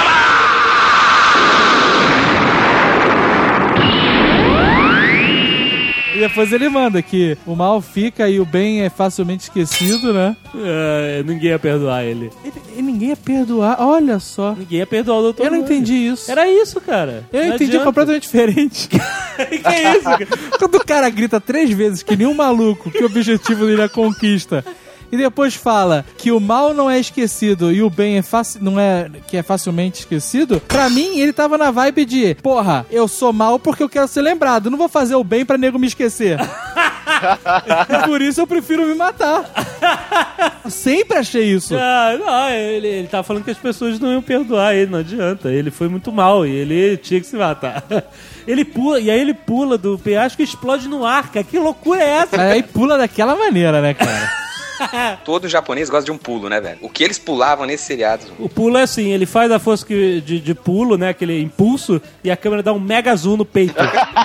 E depois ele manda que o mal fica e o bem é facilmente esquecido, né? É, ninguém ia perdoar ele. ele. E ninguém ia perdoar, olha só. Ninguém ia perdoar o doutor Eu não Gore. entendi isso. Era isso, cara. Eu Não entendi adianta. completamente diferente. Que é isso, cara? Quando o cara grita três vezes que nem um maluco que o objetivo dele é a conquista e depois fala que o mal não é esquecido e o bem é faci- não é que é facilmente esquecido, pra mim ele tava na vibe de porra, eu sou mal porque eu quero ser lembrado, não vou fazer o bem pra nego me esquecer. E por isso eu prefiro me matar. Eu sempre achei isso. Ah, não, ele, ele tava falando que as pessoas não iam perdoar ele, não adianta. Ele foi muito mal e ele tinha que se matar. Ele pula, e aí ele pula do penhasco e explode no ar, cara. Que loucura é essa? Aí pula daquela maneira, né, cara? Todo japonês gosta de um pulo, né, velho? O que eles pulavam nesse seriado? O pulo é assim, ele faz a força que- de, de pulo, né, aquele impulso, e a câmera dá um mega zoom no peito.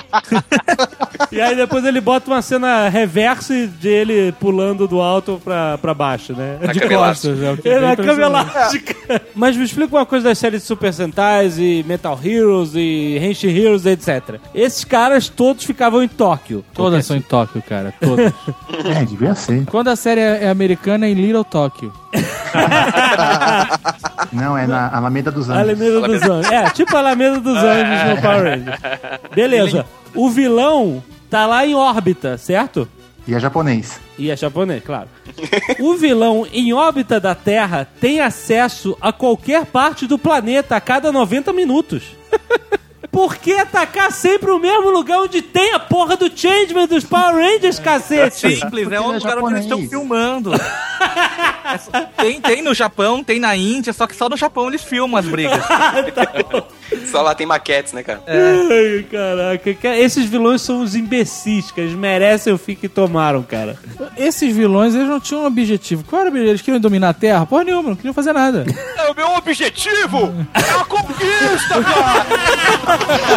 E aí depois ele bota uma cena reverse de ele pulando do alto pra, pra baixo, né? Na De cama costas, é o que é É, bem na cama impressionante. elástica. Mas me explica uma coisa das séries de Super Sentais e Metal Heroes e Henshin Heroes, etcétera. Esses caras todos ficavam em Tóquio. Todas são em Tóquio, cara. Todas. É, devia ser. Quando a série é americana, é em Little Tóquio. Não, é na Alameda dos Anjos. Alameda dos Anjos. É, tipo a Alameda dos Anjos no Power Rangers. Beleza. O vilão tá lá em órbita, certo? E é japonês. E é japonês, claro. O vilão em órbita da Terra tem acesso a qualquer parte do planeta a cada noventa minutos. Por que atacar sempre o mesmo lugar onde tem a porra do Changeman dos Power Rangers, cacete? Simples, é ele um é lugar onde eles estão japonês. filmando. É só- tem, tem no Japão, tem na Índia, só que só no Japão eles filmam as brigas. Só lá tem maquetes, né, cara? Ai, caraca. Cara, esses vilões são os imbecis, que eles merecem o fim que tomaram, cara. Esses vilões, eles não tinham um objetivo. Qual era o objetivo? Eles queriam dominar a Terra? Porra nenhuma, não queriam fazer nada. É o meu objetivo! É a conquista, cara!